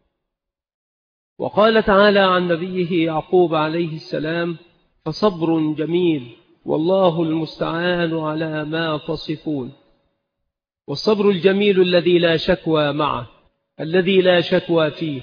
وقال تعالى عن نبيه يعقوب عليه السلام: فصبر جميل والله المستعان على ما تصفون. والصبر الجميل الذي لا شكوى معه، الذي لا شكوى فيه.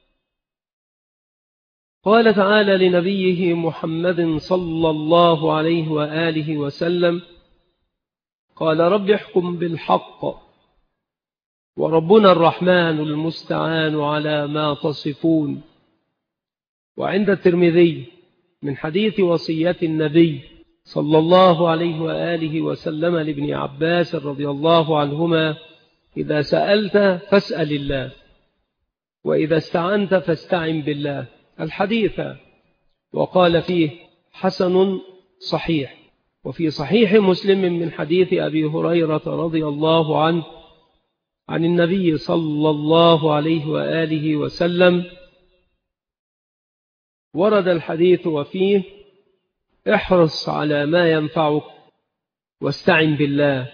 قال تعالى لنبيه محمد صلى الله عليه وآله وسلم: قال رب احكم بالحق وربنا الرحمن المستعان على ما تصفون. وعند الترمذي من حديث وصية النبي صلى الله عليه وآله وسلم لابن عباس رضي الله عنهما: إذا سألت فاسأل الله، وإذا استعنت فاستعن بالله، الحديث. وقال فيه: حسن صحيح. وفي صحيح مسلم من حديث أبي هريرة رضي الله عنه عن النبي صلى الله عليه وآله وسلم ورد الحديث وفيه: احرص على ما ينفعك واستعن بالله.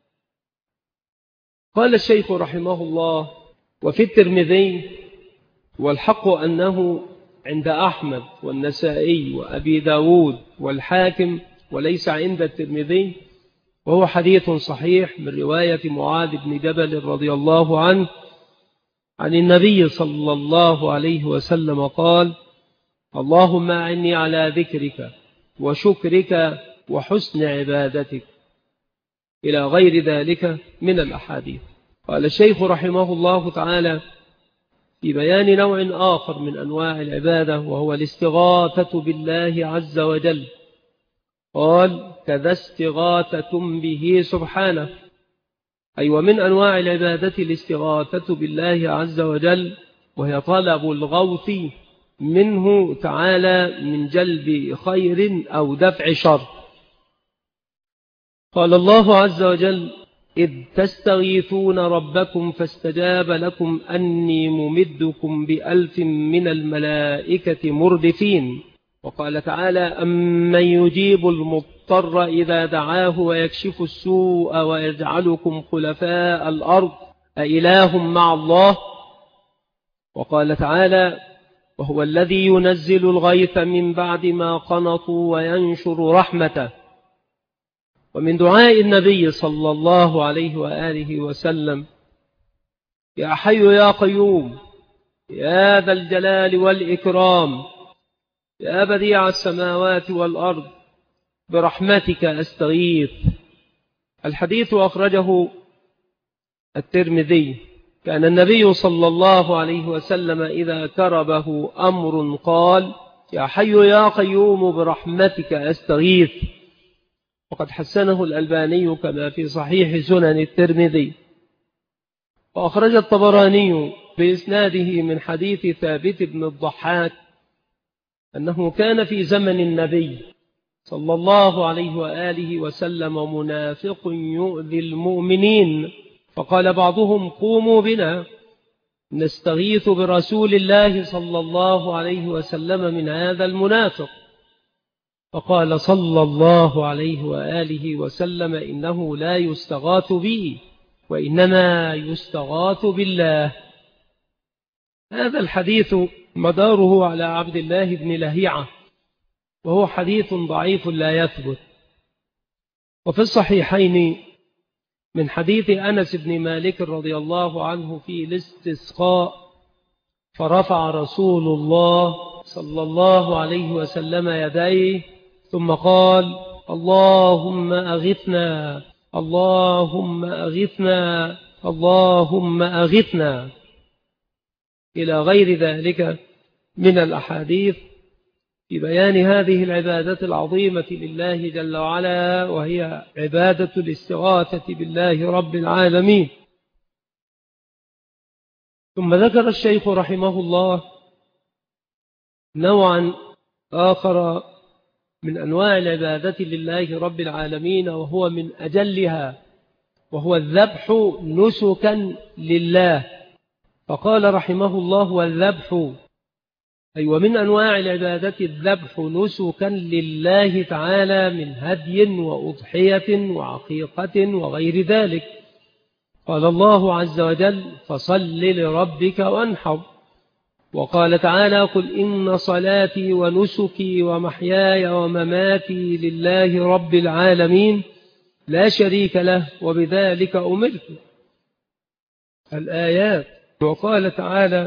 قال الشيخ رحمه الله: وفي الترمذي والحق أنه عند أحمد والنسائي وأبي داود والحاكم، وليس عند الترمذي، وهو حديث صحيح من رواية معاذ بن جبل رضي الله عنه عن النبي صلى الله عليه وسلم قال: اللهم أعني على ذكرك وشكرك وحسن عبادتك، إلى غير ذلك من الأحاديث. قال الشيخ رحمه الله تعالى في بيان نوع آخر من أنواع العبادة، وهو الاستغاثة بالله عز وجل. قال: كذا استغاثة به سبحانه، أي ومن أنواع العبادة الاستغاثة بالله عز وجل، وهي طلب الغوث منه تعالى من جلب خير أو دفع شر. قال الله عز وجل: إذ تستغيثون ربكم فاستجاب لكم أني ممدكم بألف من الملائكة مردفين. وقال تعالى: أمن يجيب المضطر إذا دعاه ويكشف السوء ويجعلكم خلفاء الأرض أإله مع الله. وقال تعالى: وهو الذي ينزل الغيث من بعد ما قنطوا وينشر رحمته. ومن دعاء النبي صلى الله عليه وآله وسلم: يا حي يا قيوم يا ذا الجلال والإكرام يا بديع السماوات والأرض برحمتك أستغيث. الحديث أخرجه الترمذي. كان النبي صلى الله عليه وسلم إذا كربه أمر قال: يا حي يا قيوم برحمتك أستغيث. وقد حسنه الألباني كما في صحيح سنن الترمذي. وأخرج الطبراني بإسناده من حديث ثابت بن الضحاك أنه كان في زمن النبي صلى الله عليه وآله وسلم منافق يؤذي المؤمنين، فقال بعضهم قوموا بنا نستغيث برسول الله صلى الله عليه وسلم من هذا المنافق، فقال صلى الله عليه وآله وسلم إنه لا يستغاث بي وإنما يستغاث بالله. هذا الحديث مداره على عبد الله بن لهيعة، وهو حديث ضعيف لا يثبت. وفي الصحيحين من حديث أنس بن مالك رضي الله عنه في الاستسقاء، فرفع رسول الله صلى الله عليه وسلم يديه ثم قال اللهم أغثنا اللهم أغثنا اللهم أغثنا، إلى غير ذلك من الأحاديث في بيان هذه العبادة العظيمة لله جل وعلا، وهي عبادة الاستغاثة بالله رب العالمين. ثم ذكر الشيخ رحمه الله نوعا آخر من أنواع العبادة لله رب العالمين، وهو من أجلها، وهو الذبح نسكا لله. فقال رحمه الله والذبح أي أيوة ومن أنواع العبادة الذبح نسكا لله تعالى من هدي وأضحية وعقيقة وغير ذلك. قال الله عز وجل فصل لربك وانحر، وقال تعالى قل إن صلاتي ونسكي ومحياي ومماتي لله رب العالمين لا شريك له وبذلك أمرت. الآيات. وقال تعالى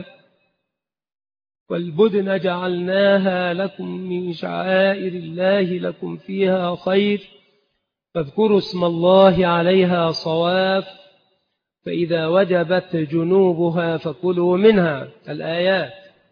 والبدن جعلناها لكم من شعائر الله لكم فيها خير فاذكروا اسم الله عليها صواف فإذا وجبت جنوبها فكلوا منها. الآيات.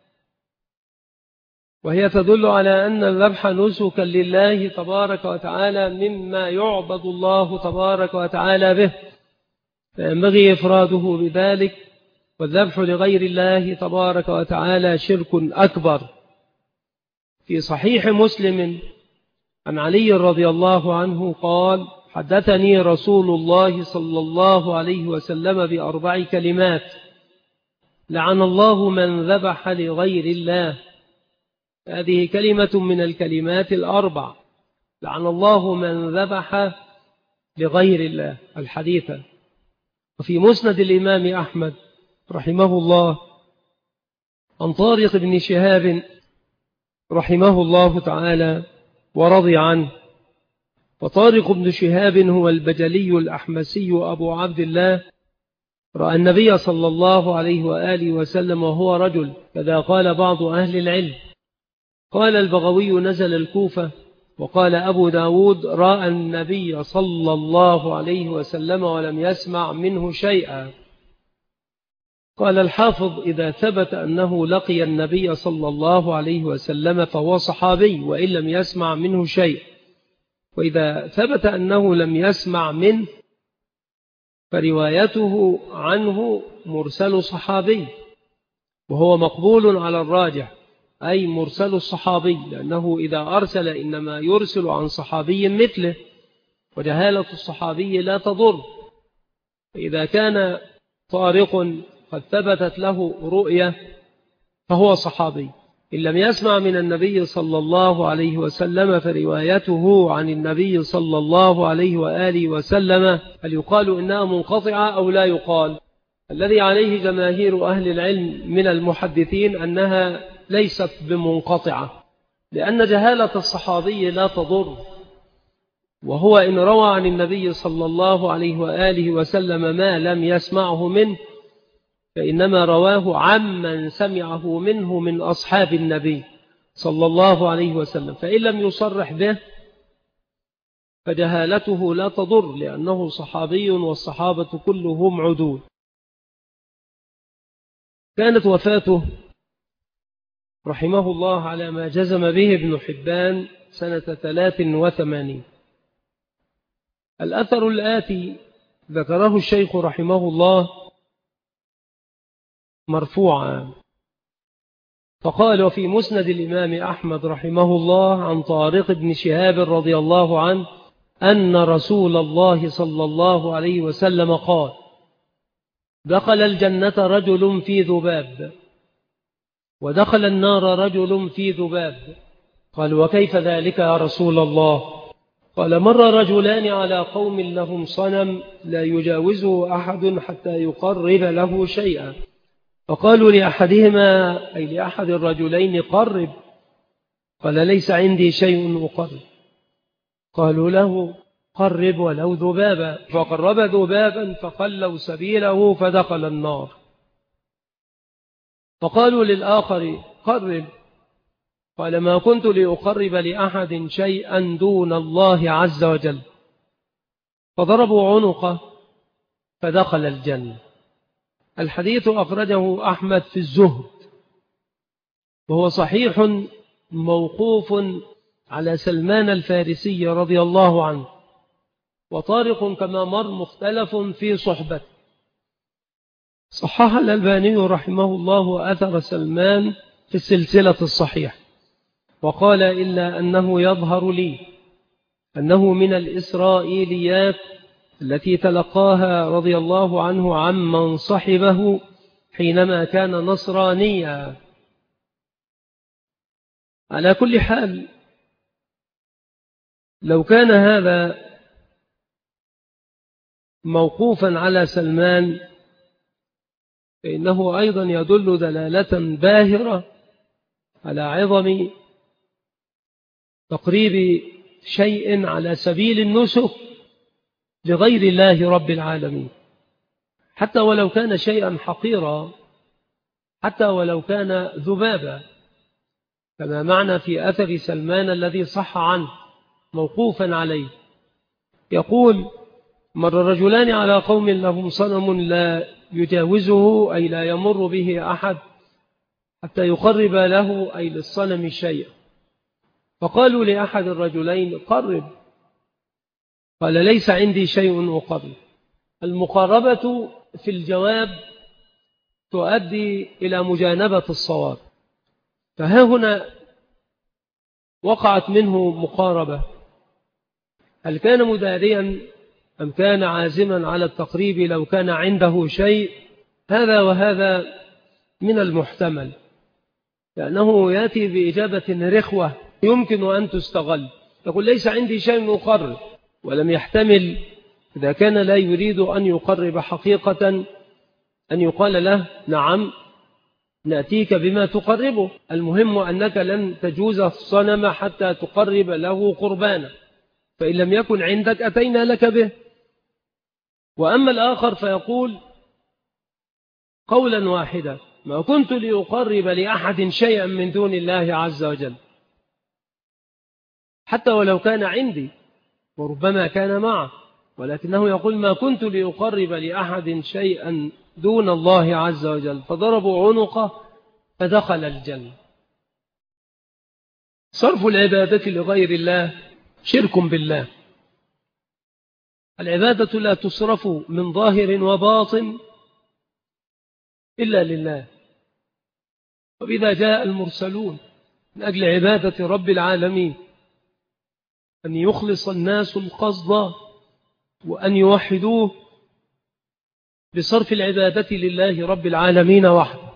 وهي تدل على أن الذبح نسكا لله تبارك وتعالى مما يعبد الله تبارك وتعالى به، فينبغي إفراده بذلك، والذبح لغير الله تبارك وتعالى شرك أكبر. في صحيح مسلم عن علي رضي الله عنه قال حدثني رسول الله صلى الله عليه وسلم بأربع كلمات لعن الله من ذبح لغير الله. هذه كلمة من الكلمات الأربع، لعن الله من ذبح لغير الله. الحديث. وفي مسند الإمام أحمد رحمه الله عن طارق بن شهاب رحمه الله تعالى ورضي عنه. وطارق بن شهاب هو البجلي الأحمسي أبو عبد الله، رأى النبي صلى الله عليه وآله وسلم وهو رجل، كذا قال بعض أهل العلم. قال البغوي نزل الكوفة، وقال أبو داود رأى النبي صلى الله عليه وسلم ولم يسمع منه شيئا. قال الحافظ إذا ثبت أنه لقي النبي صلى الله عليه وسلم فهو صحابي وإن لم يسمع منه شيء، وإذا ثبت أنه لم يسمع منه فروايته عنه مرسل صحابي، وهو مقبول على الراجح، أي مرسل الصحابي، لأنه إذا أرسل إنما يرسل عن صحابي مثله، وجهالة الصحابي لا تضر. فإذا كان طارق قد ثبتت له رؤية فهو صحابي، إن لم يسمع من النبي صلى الله عليه وسلم فروايته عن النبي صلى الله عليه وآله وسلم هل يقال إنها منقطعة أو لا يقال؟ الذي عليه جماهير أهل العلم من المحدثين أنها ليست بمنقطعة، لأن جهالة الصحابي لا تضر، وهو إن روى عن النبي صلى الله عليه وآله وسلم ما لم يسمعه منه فإنما رواه عمن سمعه منه من أصحاب النبي صلى الله عليه وسلم، فإن لم يصرح به فجهالته لا تضر، لأنه صحابي والصحابة كلهم عدول. كانت وفاته رحمه الله على ما جزم به ابن حبان سنة ثلاث وثمانين. الأثر الآتي ذكره الشيخ رحمه الله مرفوعا، فقال: وفي مسند الإمام أحمد رحمه الله عن طارق بن شهاب رضي الله عنه أن رسول الله صلى الله عليه وسلم قال: دخل الجنة رجل في ذباب، ودخل النار رجل في ذباب. قال: وكيف ذلك يا رسول الله؟ قال: مر رجلان على قوم لهم صنم لا يجاوزه أحد حتى يقرب له شيئا، فقالوا لأحدهما أي لأحد الرجلين: قرب. قال: ليس عندي شيء أقرب. قالوا له: قرب ولو ذبابا، فقرب ذبابا فخلوا سبيله فدخل النار. فقالوا للآخر: قرب. قال: ما كنت لأقرب لأحد شيئا دون الله عز وجل. فضربوا عنقه فدخل الجنة. الحديث أخرجه أحمد في الزهد، وهو صحيح موقوف على سلمان الفارسي رضي الله عنه، وطارق كما مر مختلف في صحبته. صحح الألباني رحمه الله أثر سلمان في السلسلة الصحيحة، وقال: إلا أنه يظهر لي أنه من الإسرائيليات التي تلقاها رضي الله عنه عمن صحبه حينما كان نصرانيا. على كل حال، لو كان هذا موقوفا على سلمان فإنه أيضا يدل دلالة باهرة على عظم تقريب شيء على سبيل النسك لغير الله رب العالمين، حتى ولو كان شيئا حقيرا، حتى ولو كان ذبابا، كما معنى في أثر سلمان الذي صح عنه موقوفا عليه. يقول: مر رجلان على قوم لهم صنم لا يجاوزه أي لا يمر به أحد حتى يقرب له أي للصنم شيئا، فقالوا لأحد الرجلين: قرب. قال: ليس عندي شيء أقرب. المقاربة في الجواب تؤدي إلى مجانبة الصواب، فها هنا وقعت منه مقاربة. هل كان مداريا أم كان عازما على التقريب لو كان عنده شيء؟ هذا وهذا من المحتمل، لأنه يأتي بإجابة رخوة يمكن أن تستغل. يقول: ليس عندي شيء أقرب، ولم يحتمل إذا كان لا يريد أن يقرب حقيقة أن يقال له: نعم نأتيك بما تقربه، المهم أنك لن تجوز الصنم حتى تقرب له قربانا، فإن لم يكن عندك أتينا لك به. وأما الآخر فيقول قولا واحدا: ما كنت لأقرب لأحد شيئا من دون الله عز وجل، حتى ولو كان عندي وربما كان معه، ولكنه يقول: ما كنت لأقرب لأحد شيئا دون الله عز وجل. فضربوا عنقه فدخل الجنة. صرف العبادة لغير الله شرك بالله. العبادة لا تصرف من ظاهر وباطن إلا لله. وإذا جاء المرسلون من أجل عبادة رب العالمين أن يخلص الناس القصد وأن يوحدوه بصرف العبادة لله رب العالمين وحده.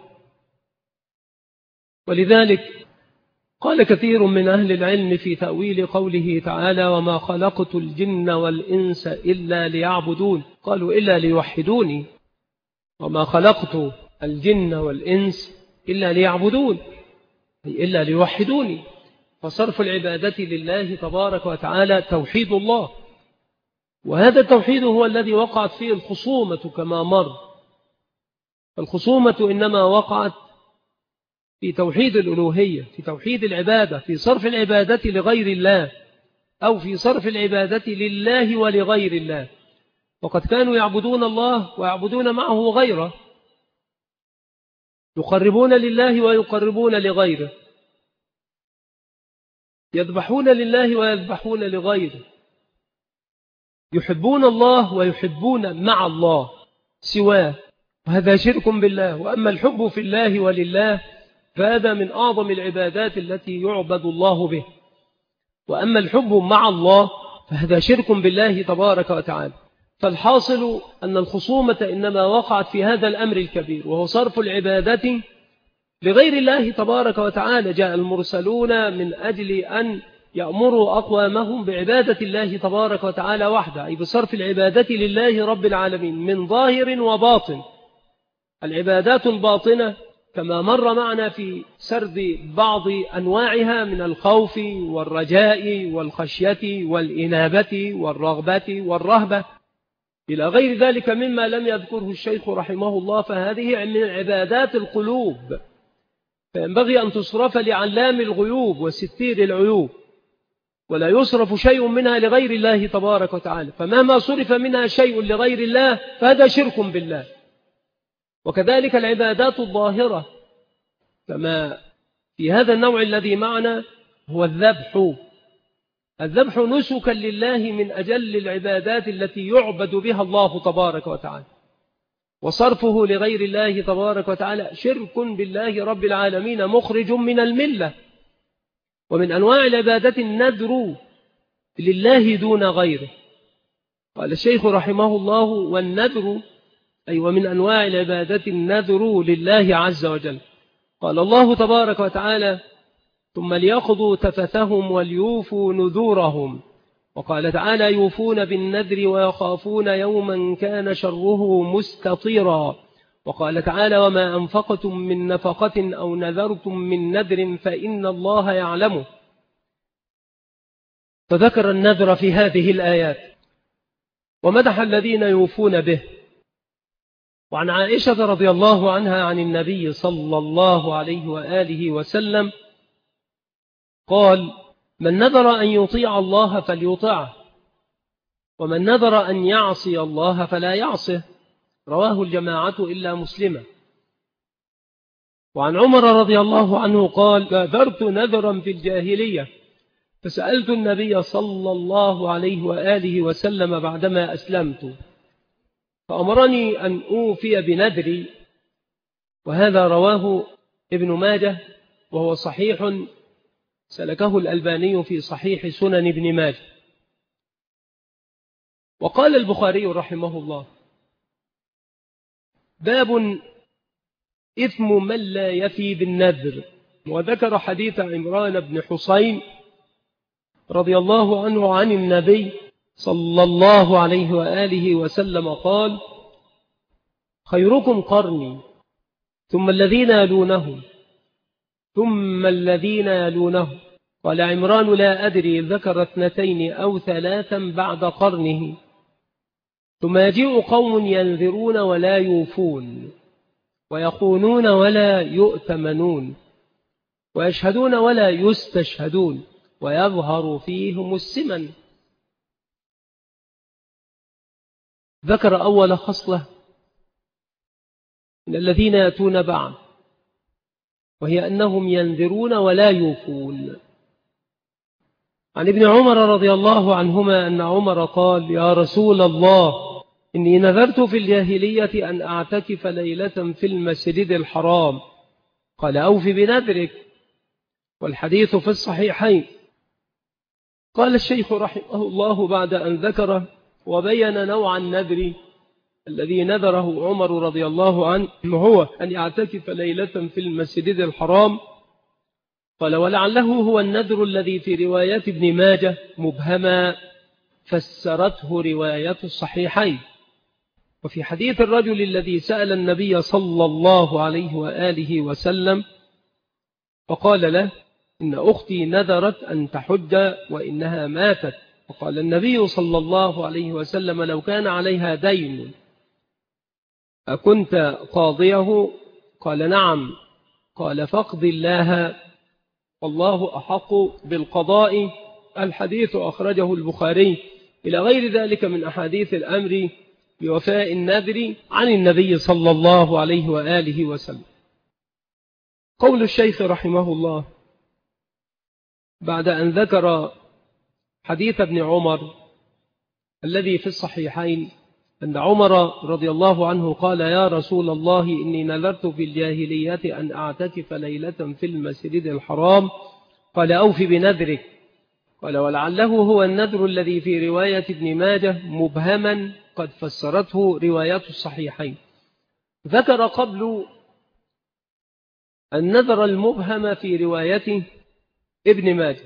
ولذلك قال كثير من أهل العلم في تأويل قوله تعالى: وما خلقت الجن والإنس إلا ليعبدون، قالوا: إلا ليوحدوني، وما خلقت الجن والإنس إلا ليعبدون، أي إلا ليوحدوني. فصرف العبادة لله تبارك وتعالى توحيد الله، وهذا التوحيد هو الذي وقعت فيه الخصومة كما مر. الخصومة إنما وقعت في توحيد الألوهية، في توحيد العبادة، في صرف العبادة لغير الله، أو في صرف العبادة لله ولغير الله. وقد كانوا يعبدون الله ويعبدون معه غيره، يقربون لله ويقربون لغيره، يذبحون لله ويذبحون لغيره، يحبون الله ويحبون مع الله سواه، وهذا شرك بالله. وأما الحب في الله ولله فهذا من أعظم العبادات التي يعبد الله به. وأما الحب مع الله فهذا شرك بالله تبارك وتعالى. فالحاصل أن الخصومة إنما وقعت في هذا الأمر الكبير، وهو صرف العبادة لغير الله تبارك وتعالى. جاء المرسلون من أجل أن يأمروا أقوامهم بعبادة الله تبارك وتعالى وحده، أي بصرف العبادة لله رب العالمين من ظاهر وباطن. العبادات الباطنة كما مر معنا في سرد بعض أنواعها من الخوف والرجاء والخشية والإنابة والرغبة والرهبة إلى غير ذلك مما لم يذكره الشيخ رحمه الله، فهذه من عبادات القلوب، فينبغي أن تصرف لعلام الغيوب وستير العيوب، ولا يصرف شيء منها لغير الله تبارك وتعالى. فمهما صرف منها شيء لغير الله فهذا شرك بالله. وكذلك العبادات الظاهرة كما في هذا النوع الذي معنا هو الذبح. الذبح نسكا لله من أجل العبادات التي يعبد بها الله تبارك وتعالى، وصرفه لغير الله تبارك وتعالى شرك بالله رب العالمين مخرج من الملة. ومن أنواع العبادة النذر لله دون غيره. قال الشيخ رحمه الله: والنذر أي ومن أنواع العبادة النذر لله عز وجل. قال الله تبارك وتعالى: ثم ليقضوا تفثهم وليوفوا نذورهم. وقال تعالى: يوفون بالنذر ويخافون يوما كان شره مستطيرا. وقال تعالى: وما أنفقتم من نفقة أو نذرتم من نذر فإن الله يعلمه. فذكر النذر في هذه الآيات ومدح الذين يوفون به. وعن عائشة رضي الله عنها عن النبي صلى الله عليه وآله وسلم قال: من نذر أن يطيع الله فليطعه، ومن نذر أن يعصي الله فلا يعصه. رواه الجماعة إلا مسلما. وعن عمر رضي الله عنه قال: نذرت نذرا في الجاهلية فسألت النبي صلى الله عليه وآله وسلم بعدما أسلمت فأمرني أن أوفي بنذري. وهذا رواه ابن ماجه وهو صحيح سلكه الألباني في صحيح سنن ابن ماجه. وقال البخاري رحمه الله: باب إثم من لا يفي بالنذر. وذكر حديث عمران بن حسين رضي الله عنه عن النبي صلى الله عليه وآله وسلم قال: خيركم قرني ثم الذين يلونهم ثم الذين يلونهم. قال عمران: لا أدري ذكر اثنتين أو ثلاثا بعد قرنه. ثم يجيء قوم ينذرون ولا يوفون، ويخونون ولا يؤتمنون، ويشهدون ولا يستشهدون، ويظهر فيهم السمن. ذكر أول خصلة من الذين يأتون بعد، وهي أنهم ينذرون ولا يوفون. عن ابن عمر رضي الله عنهما أن عمر قال: يا رسول الله، إني نذرت في الجاهلية أن أعتكف ليلة في المسجد الحرام. قال: أوف بنذرك. والحديث في الصحيحين. قال الشيخ رحمه الله بعد أن ذكر وبين نوع النذر الذي نذره عمر رضي الله عنه هو أن يعتكف ليلة في المسجد الحرام، قال: ولعله هو النذر الذي في رواية ابن ماجه مبهما فسرته رواية الصحيحين. وفي حديث الرجل الذي سأل النبي صلى الله عليه وآله وسلم فقال له: إن أختي نذرت أن تحج وإنها ماتت. وقال النبي صلى الله عليه وسلم: لو كان عليها دين أكنت قاضيه؟ قال: نعم. قال: فاقض الله والله أحق بالقضاء. الحديث أخرجه البخاري إلى غير ذلك من أحاديث الأمر بوفاء النذر عن النبي صلى الله عليه وآله وسلم. قول الشيخ رحمه الله بعد أن ذكر حديث ابن عمر الذي في الصحيحين أن عمر رضي الله عنه قال يا رسول الله إني نذرت في الجاهلية أن أعتكف ليلة في المسجد الحرام، قال أوفي بنذرك. قال ولعله هو النذر الذي في رواية ابن ماجه مبهما قد فسرته روايات الصحيحين. ذكر قبل النذر المبهم في رواية ابن ماجه،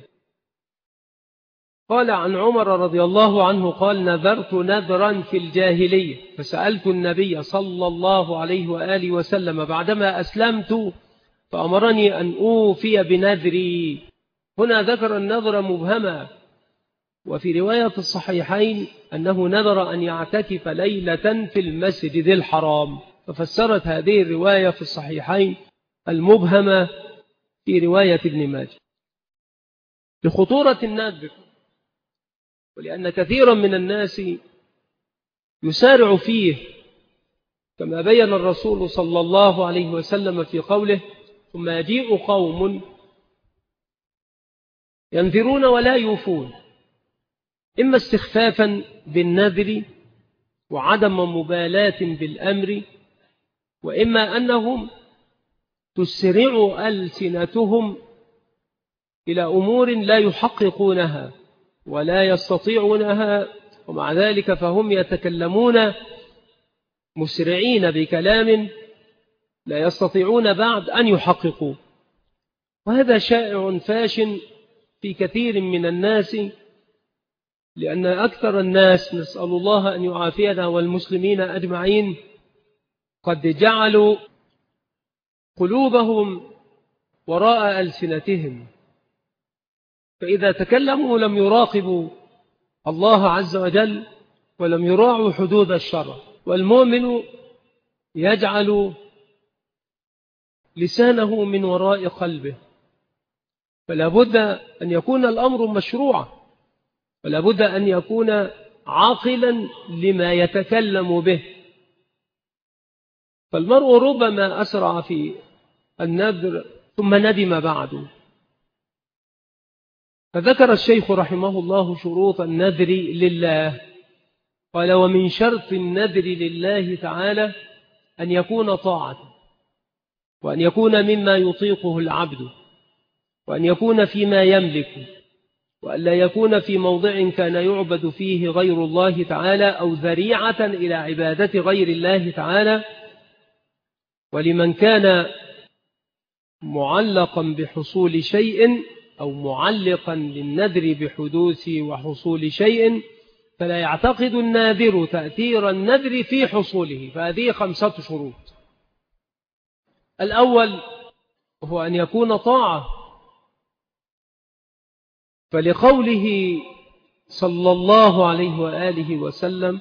قال عن عمر رضي الله عنه قال نذرت نذرا في الجاهلية فسألت النبي صلى الله عليه وآله وسلم بعدما أسلمت فأمرني أن أوفي بنذري. هنا ذكر النذر مبهما، وفي رواية الصحيحين أنه نذر أن يعتكف ليلة في المسجد الحرام، ففسرت هذه الرواية في الصحيحين المبهمة في رواية ابن ماجه لخطورة النذر، ولأن كثيرا من الناس يسارع فيه، كما بين الرسول صلى الله عليه وسلم في قوله ثم يجيء قوم ينذرون ولا يوفون، إما استخفافا بالنذر وعدم مبالاة بالأمر، وإما أنهم تسرع ألسنتهم إلى أمور لا يحققونها ولا يستطيعونها، ومع ذلك فهم يتكلمون مسرعين بكلام لا يستطيعون بعد أن يحققوا. وهذا شائع فاش في كثير من الناس، لأن أكثر الناس نسأل الله أن يعافينا والمسلمين أجمعين قد جعلوا قلوبهم وراء ألسنتهم، فإذا تكلموا لم يراقبوا الله عز وجل ولم يراعوا حدود الشرع. والمؤمن يجعل لسانه من وراء قلبه، فلا بد أن يكون الأمر مشروعا، ولا بد أن يكون عاقلا لما يتكلم به. فالمرء ربما أسرع في النذر ثم ندم بعده. فذكر الشيخ رحمه الله شروط النذر لله، قال ومن شرط النذر لله تعالى أن يكون طاعة، وأن يكون مما يطيقه العبد، وأن يكون فيما يملك، وأن لا يكون في موضع كان يعبد فيه غير الله تعالى أو ذريعة إلى عبادة غير الله تعالى. ولمن كان معلقا بحصول شيء أو معلقا للنذر بحدوث وحصول شيء فلا يعتقد الناذر تأثير النذر في حصوله، فهذه خمسة شروط. الأول هو أن يكون طاعة، فلقوله صلى الله عليه وآله وسلم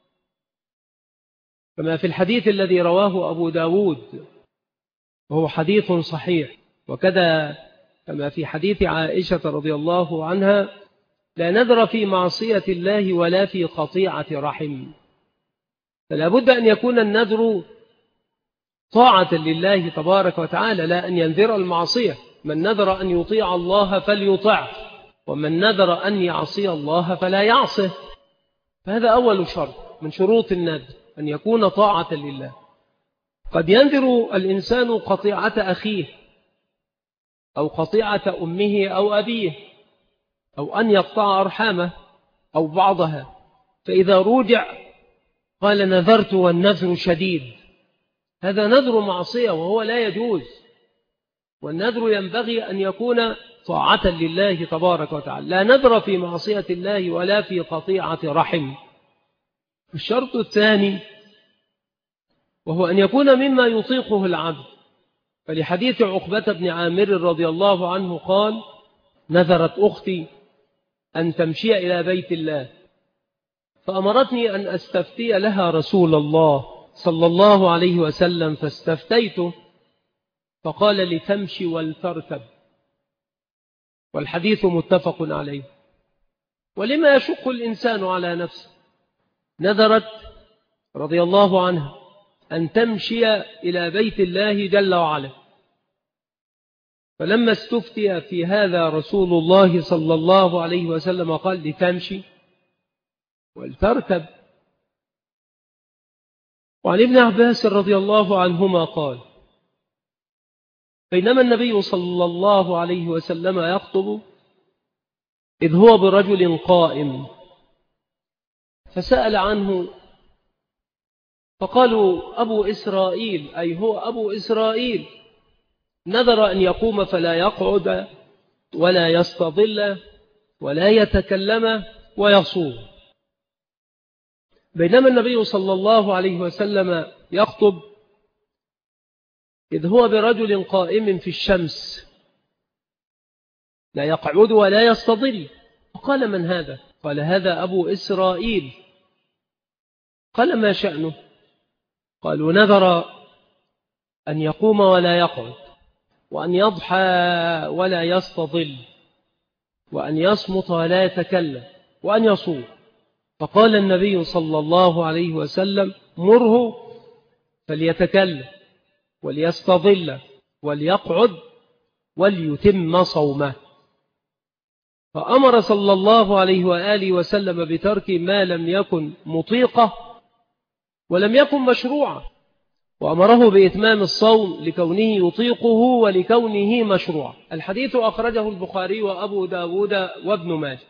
كما في الحديث الذي رواه أبو داود وهو حديث صحيح، وكذا كما في حديث عائشة رضي الله عنها لا نذر في معصية الله ولا في قطيعة رحم. فلا بد أن يكون النذر طاعة لله تبارك وتعالى، لا أن ينذر المعصية. من نذر أن يطيع الله فليطعه، ومن نذر أن يعصي الله فلا يعصه. فهذا أول شرط من شروط النذر، أن يكون طاعة لله. قد ينذر الإنسان قطيعة أخيه أو قطيعة أمه أو أبيه، أو أن يقطع أرحامه أو بعضها، فإذا رجع قال نذرت والنذر شديد، هذا نذر معصية وهو لا يجوز. والنذر ينبغي أن يكون طاعة لله تبارك وتعالى، لا نذر في معصية الله ولا في قطيعة رحم. الشرط الثاني وهو أن يكون مما يطيقه العبد، فلحديث عقبة بن عامر رضي الله عنه قال نذرت أختي أن تمشي إلى بيت الله فأمرتني أن أستفتي لها رسول الله صلى الله عليه وسلم، فاستفتيته فقال لتمشي ولتركب، والحديث متفق عليه. ولما يشق الإنسان على نفسه، نذرت رضي الله عنها أن تمشي إلى بيت الله جل وعلا، فلما استفتي في هذا رسول الله صلى الله عليه وسلم قال لتمشي ولتركب، وعن ابن عباس رضي الله عنهما قال: بينما النبي صلى الله عليه وسلم يخطب إذ هو برجل قائم، فسأل عنه فقالوا: أبو إسرائيل، أي هو أبو إسرائيل، نذر أن يقوم فلا يقعد ولا يستظل ولا يتكلم ويصوم. بينما النبي صلى الله عليه وسلم يخطب إذ هو برجل قائم في الشمس لا يقعد ولا يستظل، فقال: من هذا؟ قال: هذا أبو إسرائيل. قال: ما شأنه؟ قالوا: نذر أن يقوم ولا يقعد، وأن يضحى ولا يستظل، وأن يصمت ولا يتكلم، وأن يصوم. فقال النبي صلى الله عليه وسلم: مره فليتكلم وليستظل وليقعد وليتم صومه. فأمر صلى الله عليه وآله وسلم بترك ما لم يكن مطيقة ولم يكن مشروعا، وأمره بإتمام الصوم لكونه يطيقه ولكونه مشروع. الحديث أخرجه البخاري وأبو داود وابن ماجه.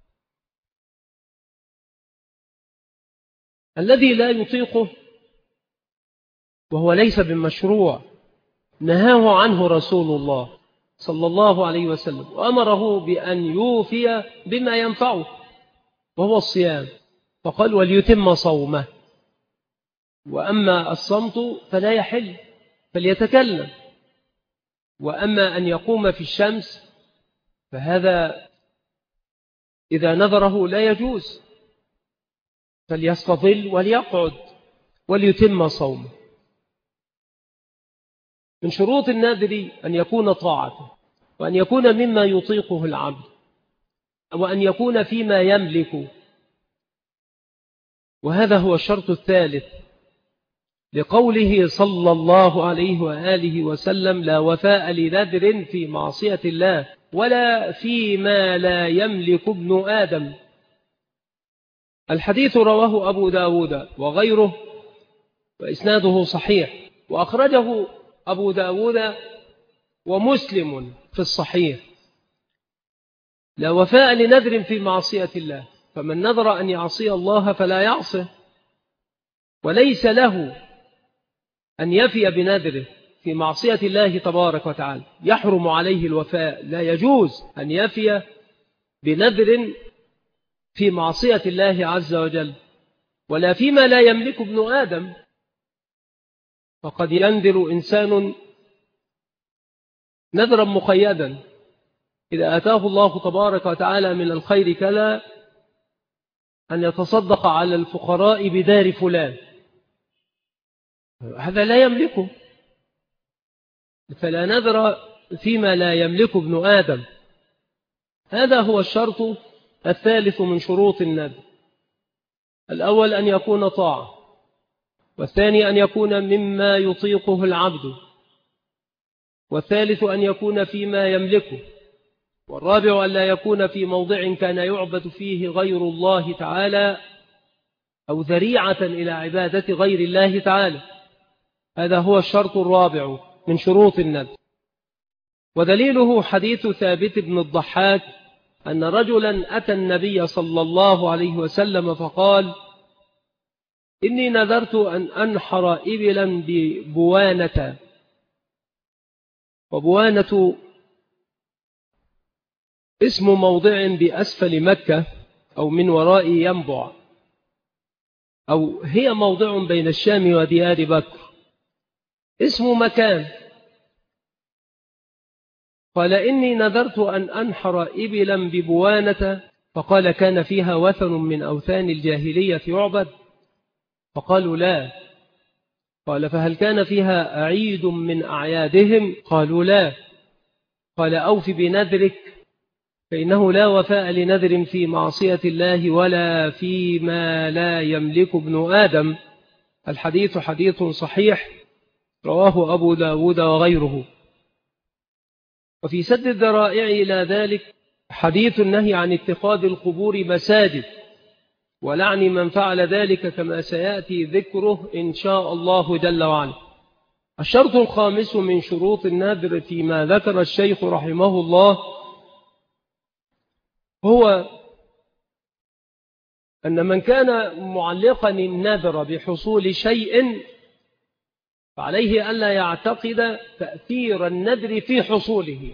الذي لا يطيقه وهو ليس بالمشروع نهاه عنه رسول الله صلى الله عليه وسلم، وأمره بأن يوفي بما ينفعه وهو الصيام، فقال: وليتم صومه. وأما الصمت فلا يحل فليتكلم، وأما أن يقوم في الشمس فهذا إذا نذره لا يجوز، فليستظل وليقعد وليتم صومه. من شروط النذر أن يكون طاعته، وأن يكون مما يطيقه العبد، وأن يكون فيما يملك، وهذا هو الشرط الثالث لقوله صلى الله عليه وآله وسلم: لا وفاء لنذر في معصية الله ولا فيما لا يملك ابن آدم. الحديث رواه أبو داود وغيره وإسناده صحيح، وأخرجه أبو داود ومسلم في الصحيح. لا وفاء لنذر في معصية الله، فمن نذر أن يعصي الله فلا يعصه، وليس له أن يفي بنذره في معصية الله تبارك وتعالى، يحرم عليه الوفاء، لا يجوز أن يفي بنذر في معصية الله عز وجل، ولا فيما لا يملك ابن آدم. فقد ينذر إنسان نذرا مقيدا: إذا أتاه الله تبارك وتعالى من الخير كلا أن يتصدق على الفقراء بدار فلان، هذا لا يملكه، فلا نذر فيما لا يملك ابن آدم. هذا هو الشرط الثالث من شروط النذر: الأول أن يكون طاعة، والثاني أن يكون مما يطيقه العبد، والثالث أن يكون فيما يملكه، والرابع أن لا يكون في موضع كان يعبد فيه غير الله تعالى أو ذريعة إلى عبادة غير الله تعالى. هذا هو الشرط الرابع من شروط النذر. ودليله حديث ثابت بن الضحاك أن رجلا أتى النبي صلى الله عليه وسلم فقال: إني نذرت أن أنحر إبلا ببوانة. وبوانة اسم موضع بأسفل مكة أو من وراء ينبع، أو هي موضع بين الشام وديار بكر، اسم مكان. قال: إني نذرت أن أنحر إبلا ببوانة. فقال: كان فيها وثن من أوثان الجاهلية يعبد؟ فقالوا: لا. قال: فهل كان فيها عيد من أعيادهم؟ قالوا: لا. قال: أوف بنذرك، فإنه لا وفاء لنذر في معصية الله ولا فيما لا يملك ابن آدم. الحديث حديث صحيح رواه أبو داود وغيره. وفي سد الذرائع إلى ذلك حديث النهي عن اتخاذ القبور مساجد، ولعن من فعل ذلك كما سيأتي ذكره إن شاء الله جل وعلا. الشرط الخامس من شروط النذر فيما ذكر الشيخ رحمه الله هو أن من كان معلقا النذر بحصول شيء فعليه ألا يعتقد تأثير النذر في حصوله.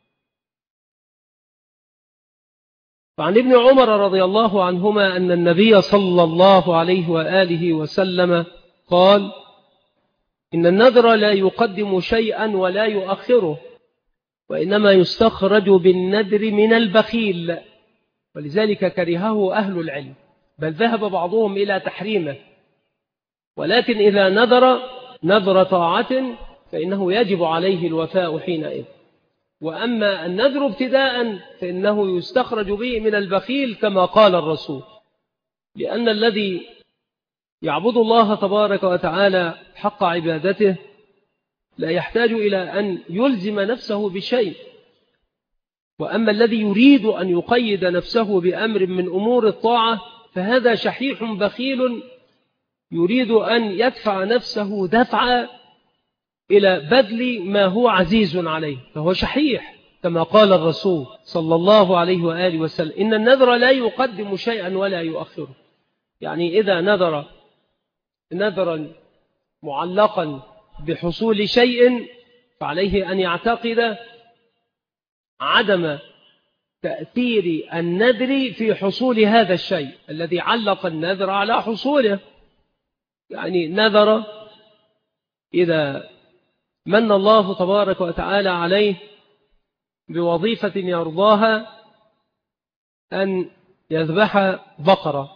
فعن ابن عمر رضي الله عنهما أن النبي صلى الله عليه وآله وسلم قال: إن النذر لا يقدم شيئا ولا يؤخره، وإنما يستخرج بالنذر من البخيل، ولذلك كرهه أهل العلم، بل ذهب بعضهم إلى تحريمه. ولكن إذا نذر نذر طاعة فإنه يجب عليه الوفاء حينئذ. وأما النذر ابتداء فإنه يستخرج به من البخيل كما قال الرسول، لأن الذي يعبد الله تبارك وتعالى حق عبادته لا يحتاج إلى أن يلزم نفسه بشيء. وأما الذي يريد أن يقيد نفسه بأمر من أمور الطاعة فهذا شحيح بخيل يريد أن يدفع نفسه دفعا إلى بذل ما هو عزيز عليه، فهو شحيح كما قال الرسول صلى الله عليه وآله وسلم: إن النذر لا يقدم شيئا ولا يؤخره. يعني إذا نذر نذرا معلقا بحصول شيء فعليه أن يعتقد عدم تأثير النذر في حصول هذا الشيء الذي علق النذر على حصوله. يعني نذر إذا من الله تبارك وتعالى عليه بوظيفة يرضاها أن يذبح بقرة،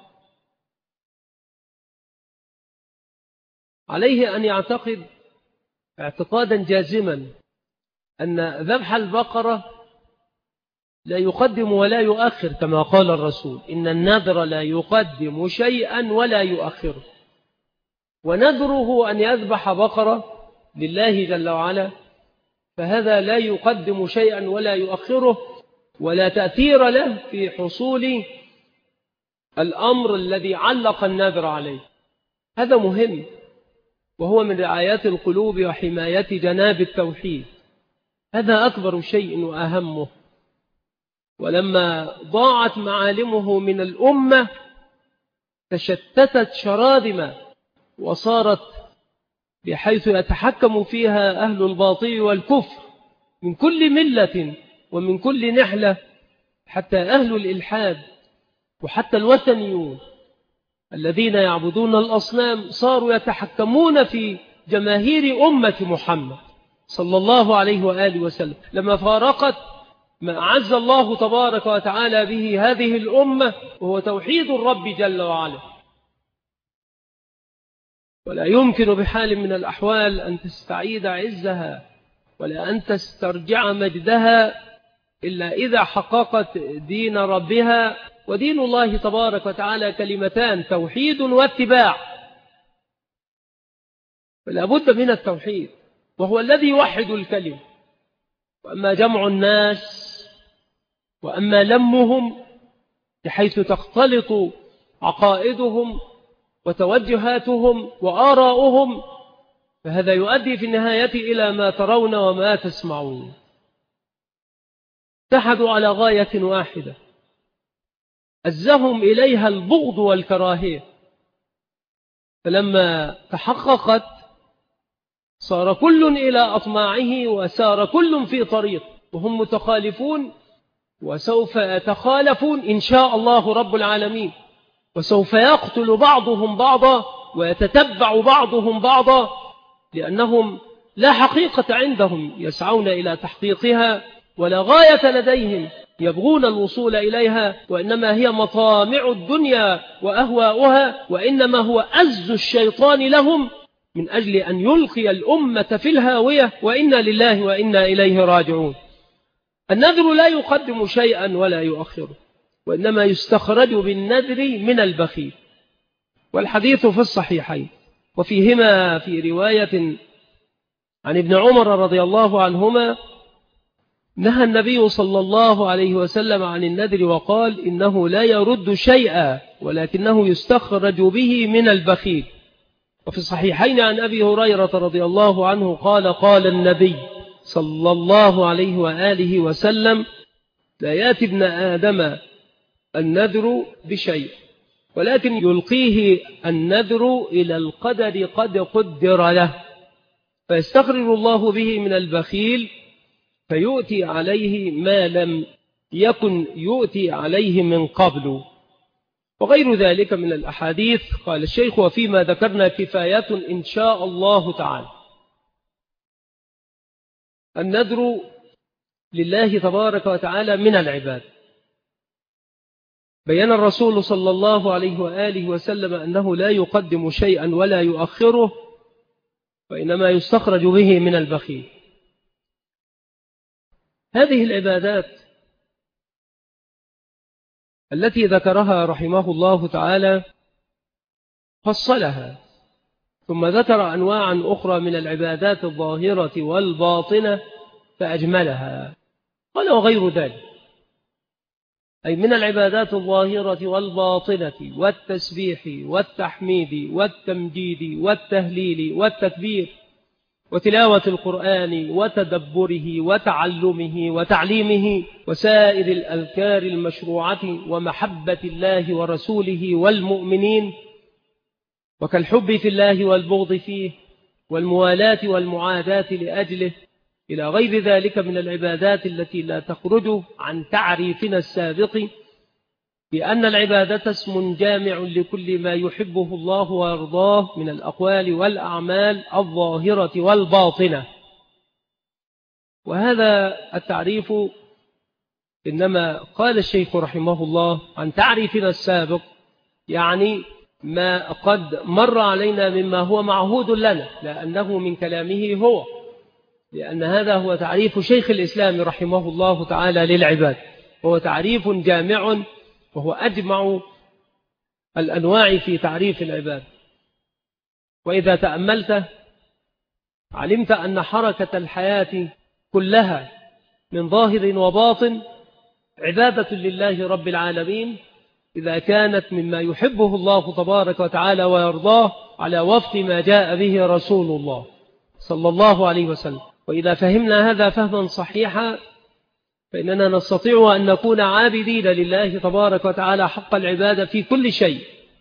عليه أن يعتقد اعتقادا جازما أن ذبح البقرة لا يقدم ولا يؤخر كما قال الرسول: إن النذر لا يقدم شيئا ولا يؤخره. ونذره أن يذبح بقرة لله جل وعلا فهذا لا يقدم شيئا ولا يؤخره، ولا تأثير له في حصول الأمر الذي علق النذر عليه. هذا مهم، وهو من رعايات القلوب وحماية جناب التوحيد. هذا أكبر شيء وأهمه. ولما ضاعت معالمه من الأمة تشتتت شرادم وصارت بحيث يتحكم فيها أهل الباطل والكفر من كل ملة ومن كل نحلة، حتى أهل الإلحاد وحتى الوثنيون الذين يعبدون الأصنام صاروا يتحكمون في جماهير أمة محمد صلى الله عليه وآله وسلم لما فارقت ما أعز الله تبارك وتعالى به هذه الأمة وهو توحيد الرب جل وعلا. ولا يمكن بحال من الأحوال أن تستعيد عزها ولا أن تسترجع مجدها إلا إذا حققت دين ربها. ودين الله تبارك وتعالى كلمتان: توحيد واتباع. فلا بد من التوحيد وهو الذي يوحد الكلمة. وأما جمع الناس وأما لمهم بحيث تختلط عقائدهم وتوجهاتهم وآراؤهم فهذا يؤدي في النهاية إلى ما ترون وما تسمعون. اتحدوا على غاية واحدة أزهم إليها البغض والكراهية، فلما تحققت صار كل إلى أطماعه وسار كل في طريق، وهم متخالفون وسوف يتخالفون إن شاء الله رب العالمين، وسوف يقتل بعضهم بعضا ويتتبع بعضهم بعضا، لأنهم لا حقيقة عندهم يسعون إلى تحقيقها ولا غاية لديهم يبغون الوصول إليها، وإنما هي مطامع الدنيا وأهواؤها، وإنما هو أز الشيطان لهم من أجل أن يلقي الأمة في الهاوية، وإنا لله وإنا إليه راجعون. النذر لا يقدم شيئا ولا يؤخره، وإنما يستخرج بالنذر من البخيل. والحديث في الصحيحين وفيهما في رواية عن ابن عمر رضي الله عنهما نهى النبي صلى الله عليه وسلم عن النذر وقال إنه لا يرد شيئا ولكنه يستخرج به من البخيل. وفي الصحيحين عن أبي هريرة رضي الله عنه قال قال النبي صلى الله عليه وآله وسلم لا يأتي ابن آدم النذر بشيء ولكن يلقيه النذر إلى القدر قد قدر له فيستخرج الله به من البخيل فيؤتي عليه ما لم يكن يؤتي عليه من قبل وغير ذلك من الأحاديث. قال الشيخ وفيما ذكرنا كفايات إن شاء الله تعالى. النذر لله تبارك وتعالى من العباد. بيّن الرسول صلى الله عليه وآله وسلم أنه لا يقدم شيئا ولا يؤخره وإنما يستخرج به من البخيل. هذه العبادات التي ذكرها رحمه الله تعالى فصلها ثم ذكر أنواعا أخرى من العبادات الظاهرة والباطنة فأجملها. قال وغير ذلك أي من العبادات الظاهرة والباطنة والتسبيح والتحميد والتمجيد والتهليل والتكبير وتلاوة القرآن وتدبره وتعلمه وتعليمه وسائر الأذكار المشروعة ومحبة الله ورسوله والمؤمنين وكالحب في الله والبغض فيه والموالاة والمعاداة لأجله إلى غير ذلك من العبادات التي لا تخرج عن تعريفنا السابق بأن العبادة اسم جامع لكل ما يحبه الله ويرضاه من الأقوال والأعمال الظاهرة والباطنة. وهذا التعريف إنما قال الشيخ رحمه الله عن تعريفنا السابق يعني ما قد مر علينا مما هو معهود لنا لأنه من كلامه هو، لأن هذا هو تعريف شيخ الإسلام رحمه الله تعالى للعباد، وهو تعريف جامع وهو أجمع الأنواع في تعريف العباد. وإذا تأملت علمت أن حركة الحياة كلها من ظاهر وباطن عبادة لله رب العالمين إذا كانت مما يحبه الله تبارك وتعالى ويرضاه على وفق ما جاء به رسول الله صلى الله عليه وسلم. وإذا فهمنا هذا فهما صحيحا فإننا نستطيع أن نكون عابدين لله تبارك وتعالى حق العبادة في كل شيء،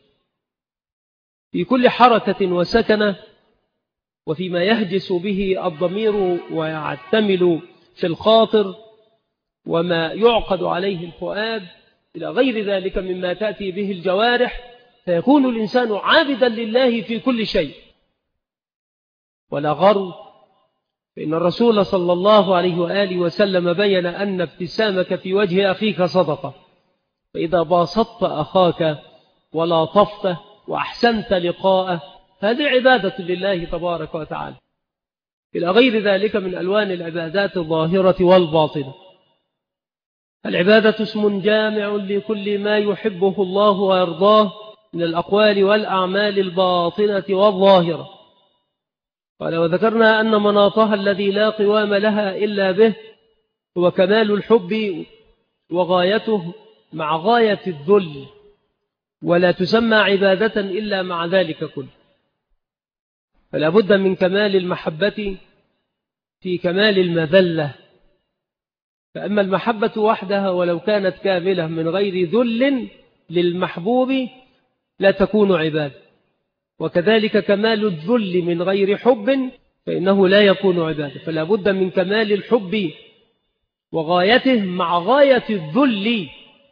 في كل حركة وسكنة، وفيما يهجس به الضمير ويعتمل في الخاطر وما يعقد عليه الفؤاد إلى غير ذلك مما تأتي به الجوارح، فيكون الإنسان عابدا لله في كل شيء ولا غرو. فإن الرسول صلى الله عليه وآله وسلم بيّن أن ابتسامك في وجه أخيك صدقة، فإذا باسطت أخاك ولاطفته وأحسنت لقاءه هذه عبادة لله تبارك وتعالى، إلى غير ذلك من ألوان العبادات الظاهرة والباطنة. العبادة اسم جامع لكل ما يحبه الله ويرضاه من الأقوال والأعمال الباطنة والظاهرة. قال وذكرنا أن مناطها الذي لا قوام لها إلا به هو كمال الحب وغايته مع غاية الذل، ولا تسمى عبادة إلا مع ذلك كله. فلا بد من كمال المحبة في كمال المذلة. فأما المحبة وحدها ولو كانت كاملة من غير ذل للمحبوب لا تكون عبادة، وكذلك كمال الذل من غير حب فإنه لا يكون عبادة. فلا بد من كمال الحب وغايته مع غاية الذل.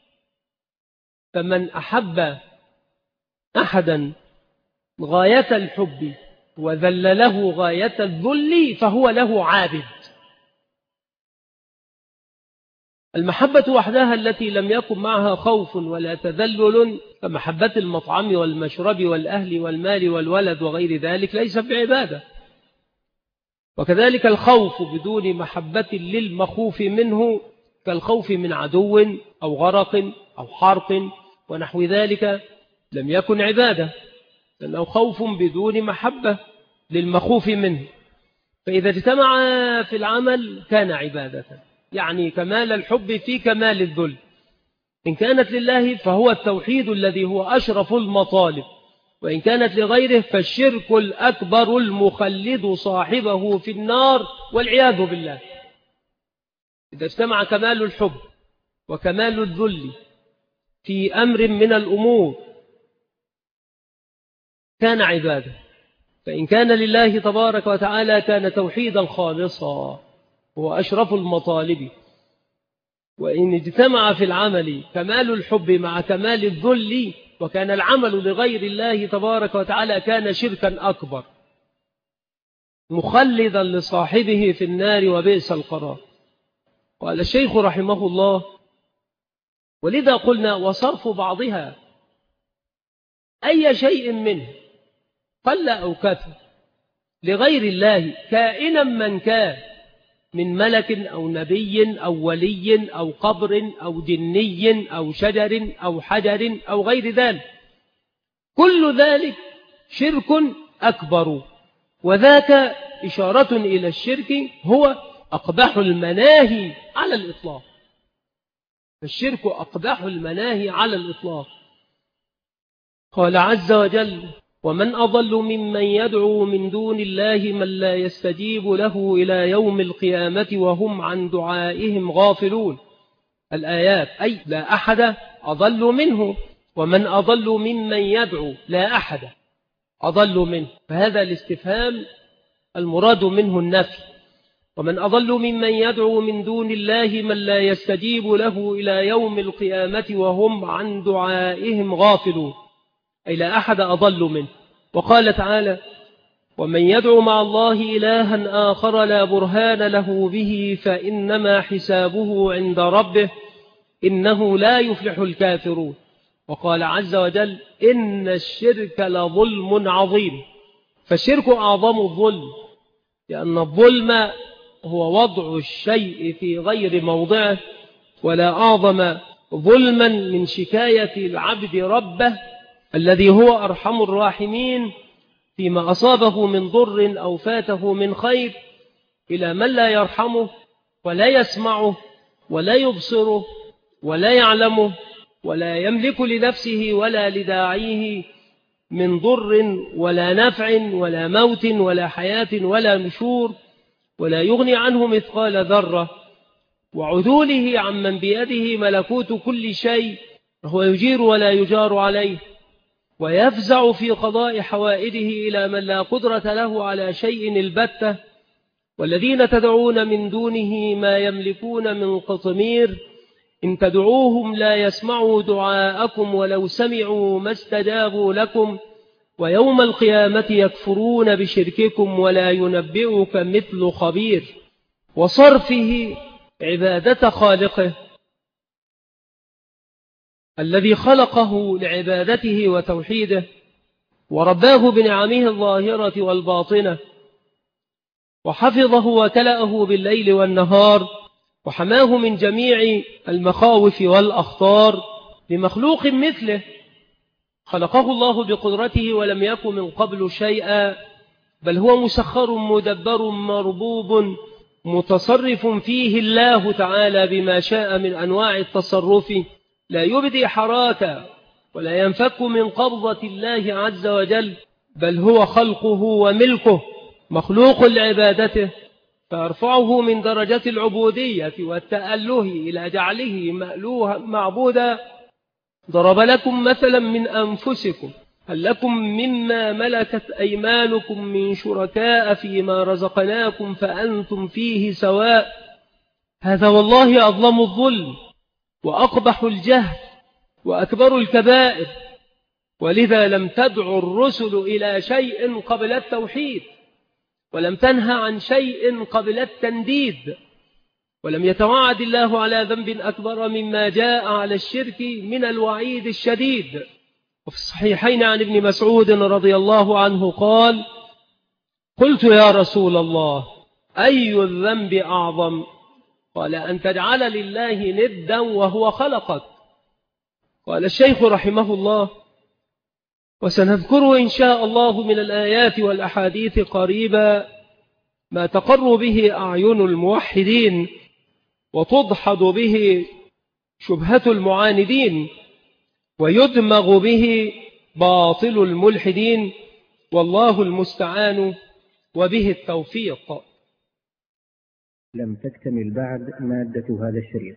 فمن أحب أحدا غاية الحب وذل له غاية الذل فهو له عابد. المحبة وحدها التي لم يكن معها خوف ولا تذلل كمحبة المطعم والمشرب والأهل والمال والولد وغير ذلك ليس بعبادة. وكذلك الخوف بدون محبة للمخوف منه كالخوف من عدو أو غرق أو حرق ونحو ذلك لم يكن عبادة، لأنه خوف بدون محبة للمخوف منه. فإذا اجتمع في العمل كان عبادة. يعني كمال الحب في كمال الذل. إن كانت لله فهو التوحيد الذي هو أشرف المطالب، وإن كانت لغيره فالشرك الأكبر المخلد صاحبه في النار والعياذ بالله. إذا اجتمع كمال الحب وكمال الذل في أمر من الأمور كان عبادة، فإن كان لله تبارك وتعالى كان توحيدا خالصا هو أشرف المطالب. وإن اجتمع في العمل كمال الحب مع كمال الذل وكان العمل لغير الله تبارك وتعالى كان شركا أكبر مخلدا لصاحبه في النار وبئس القرار. قال الشيخ رحمه الله: ولذا قلنا وصرف بعضها أي شيء منه قل أو كثر لغير الله كائنا من كان من ملك أو نبي أو ولي أو قبر أو جني أو شجر أو حجر أو غير ذلك، كل ذلك شرك أكبر، وذاك إشارة إلى الشرك هو أقبح المناهي على الإطلاق. فالشرك أقبح المناهي على الإطلاق. قال عز وجل: ومن أضل ممن يدعو من دون الله من لا يستجيب له إلى يوم القيامة وهم عن دعائهم غافلون. الآيات أي لا أحد أضل منه، ومن أضل ممن يدعو لا أحد أضل منه، فهذا الاستفهام المراد منه النفي. ومن أضل ممن يدعو من دون الله من لا يستجيب له إلى يوم القيامة وهم عن دعائهم غافلون، أي لا أحد أضل منه. وقال تعالى: ومن يدعو مع الله إلها آخر لا برهان له به فإنما حسابه عند ربه إنه لا يفلح الكافرون. وقال عز وجل: إن الشرك لظلم عظيم. فالشرك أعظم الظلم، لأن الظلم هو وضع الشيء في غير موضعه، ولا أعظم ظلما من شكاية العبد ربه الذي هو أرحم الراحمين فيما أصابه من ضر أو فاته من خير إلى من لا يرحمه ولا يسمعه ولا يبصره ولا يعلمه ولا يملك لنفسه ولا لداعيه من ضر ولا نفع ولا موت ولا حياة ولا نشور، ولا يغني عنه مثقال ذرة، وعدوله عمن بيده ملكوت كل شيء، وهو يجير ولا يجار عليه، ويفزع في قضاء حوائجه إلى من لا قدرة له على شيء البتة. والذين تدعون من دونه ما يملكون من قطمير، إن تدعوهم لا يسمعوا دعاءكم ولو سمعوا ما استجابوا لكم، ويوم القيامة يكفرون بشرككم ولا ينبئك مثل خبير. وصرفه عبادة خالقه الذي خلقه لعبادته وتوحيده، ورباه بنعمه الظاهرة والباطنة، وحفظه وكلأه بالليل والنهار، وحماه من جميع المخاوف والأخطار لمخلوق مثله خلقه الله بقدرته ولم يكن من قبل شيئا، بل هو مسخر مدبر مربوب متصرف فيه الله تعالى بما شاء من أنواع التصرف، لا يبدي حراكا ولا ينفك من قبضة الله عز وجل، بل هو خلقه وملكه مخلوق لعبادته، فيرفعه من درجة العبودية والتأله إلى جعله مألوها معبودا. ضرب لكم مثلا من أنفسكم هل لكم مما ملكت أيمانكم من شركاء فيما رزقناكم فأنتم فيه سواء. هذا والله أظلم الظلم وأقبح الجهل وأكبر الكبائر، ولذا لم تدع الرسل إلى شيء قبل التوحيد، ولم تنهى عن شيء قبل التنديد، ولم يتوعد الله على ذنب أكبر مما جاء على الشرك من الوعيد الشديد. وفي الصحيحين عن ابن مسعود رضي الله عنه قال: قلت يا رسول الله أي الذنب أعظم؟ قال: أن تجعل لله ندا وهو خلقك. قال الشيخ رحمه الله: وسنذكر إن شاء الله من الآيات والأحاديث قريبا ما تقر به أعين الموحدين وتدحض به شبهة المعاندين ويدمغ به باطل الملحدين، والله المستعان وبه التوفيق. لم تكتمل بعد مادة هذا الشريط،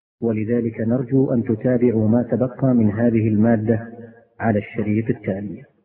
ولذلك نرجو أن تتابعوا ما تبقى من هذه المادة على الشريط التالي.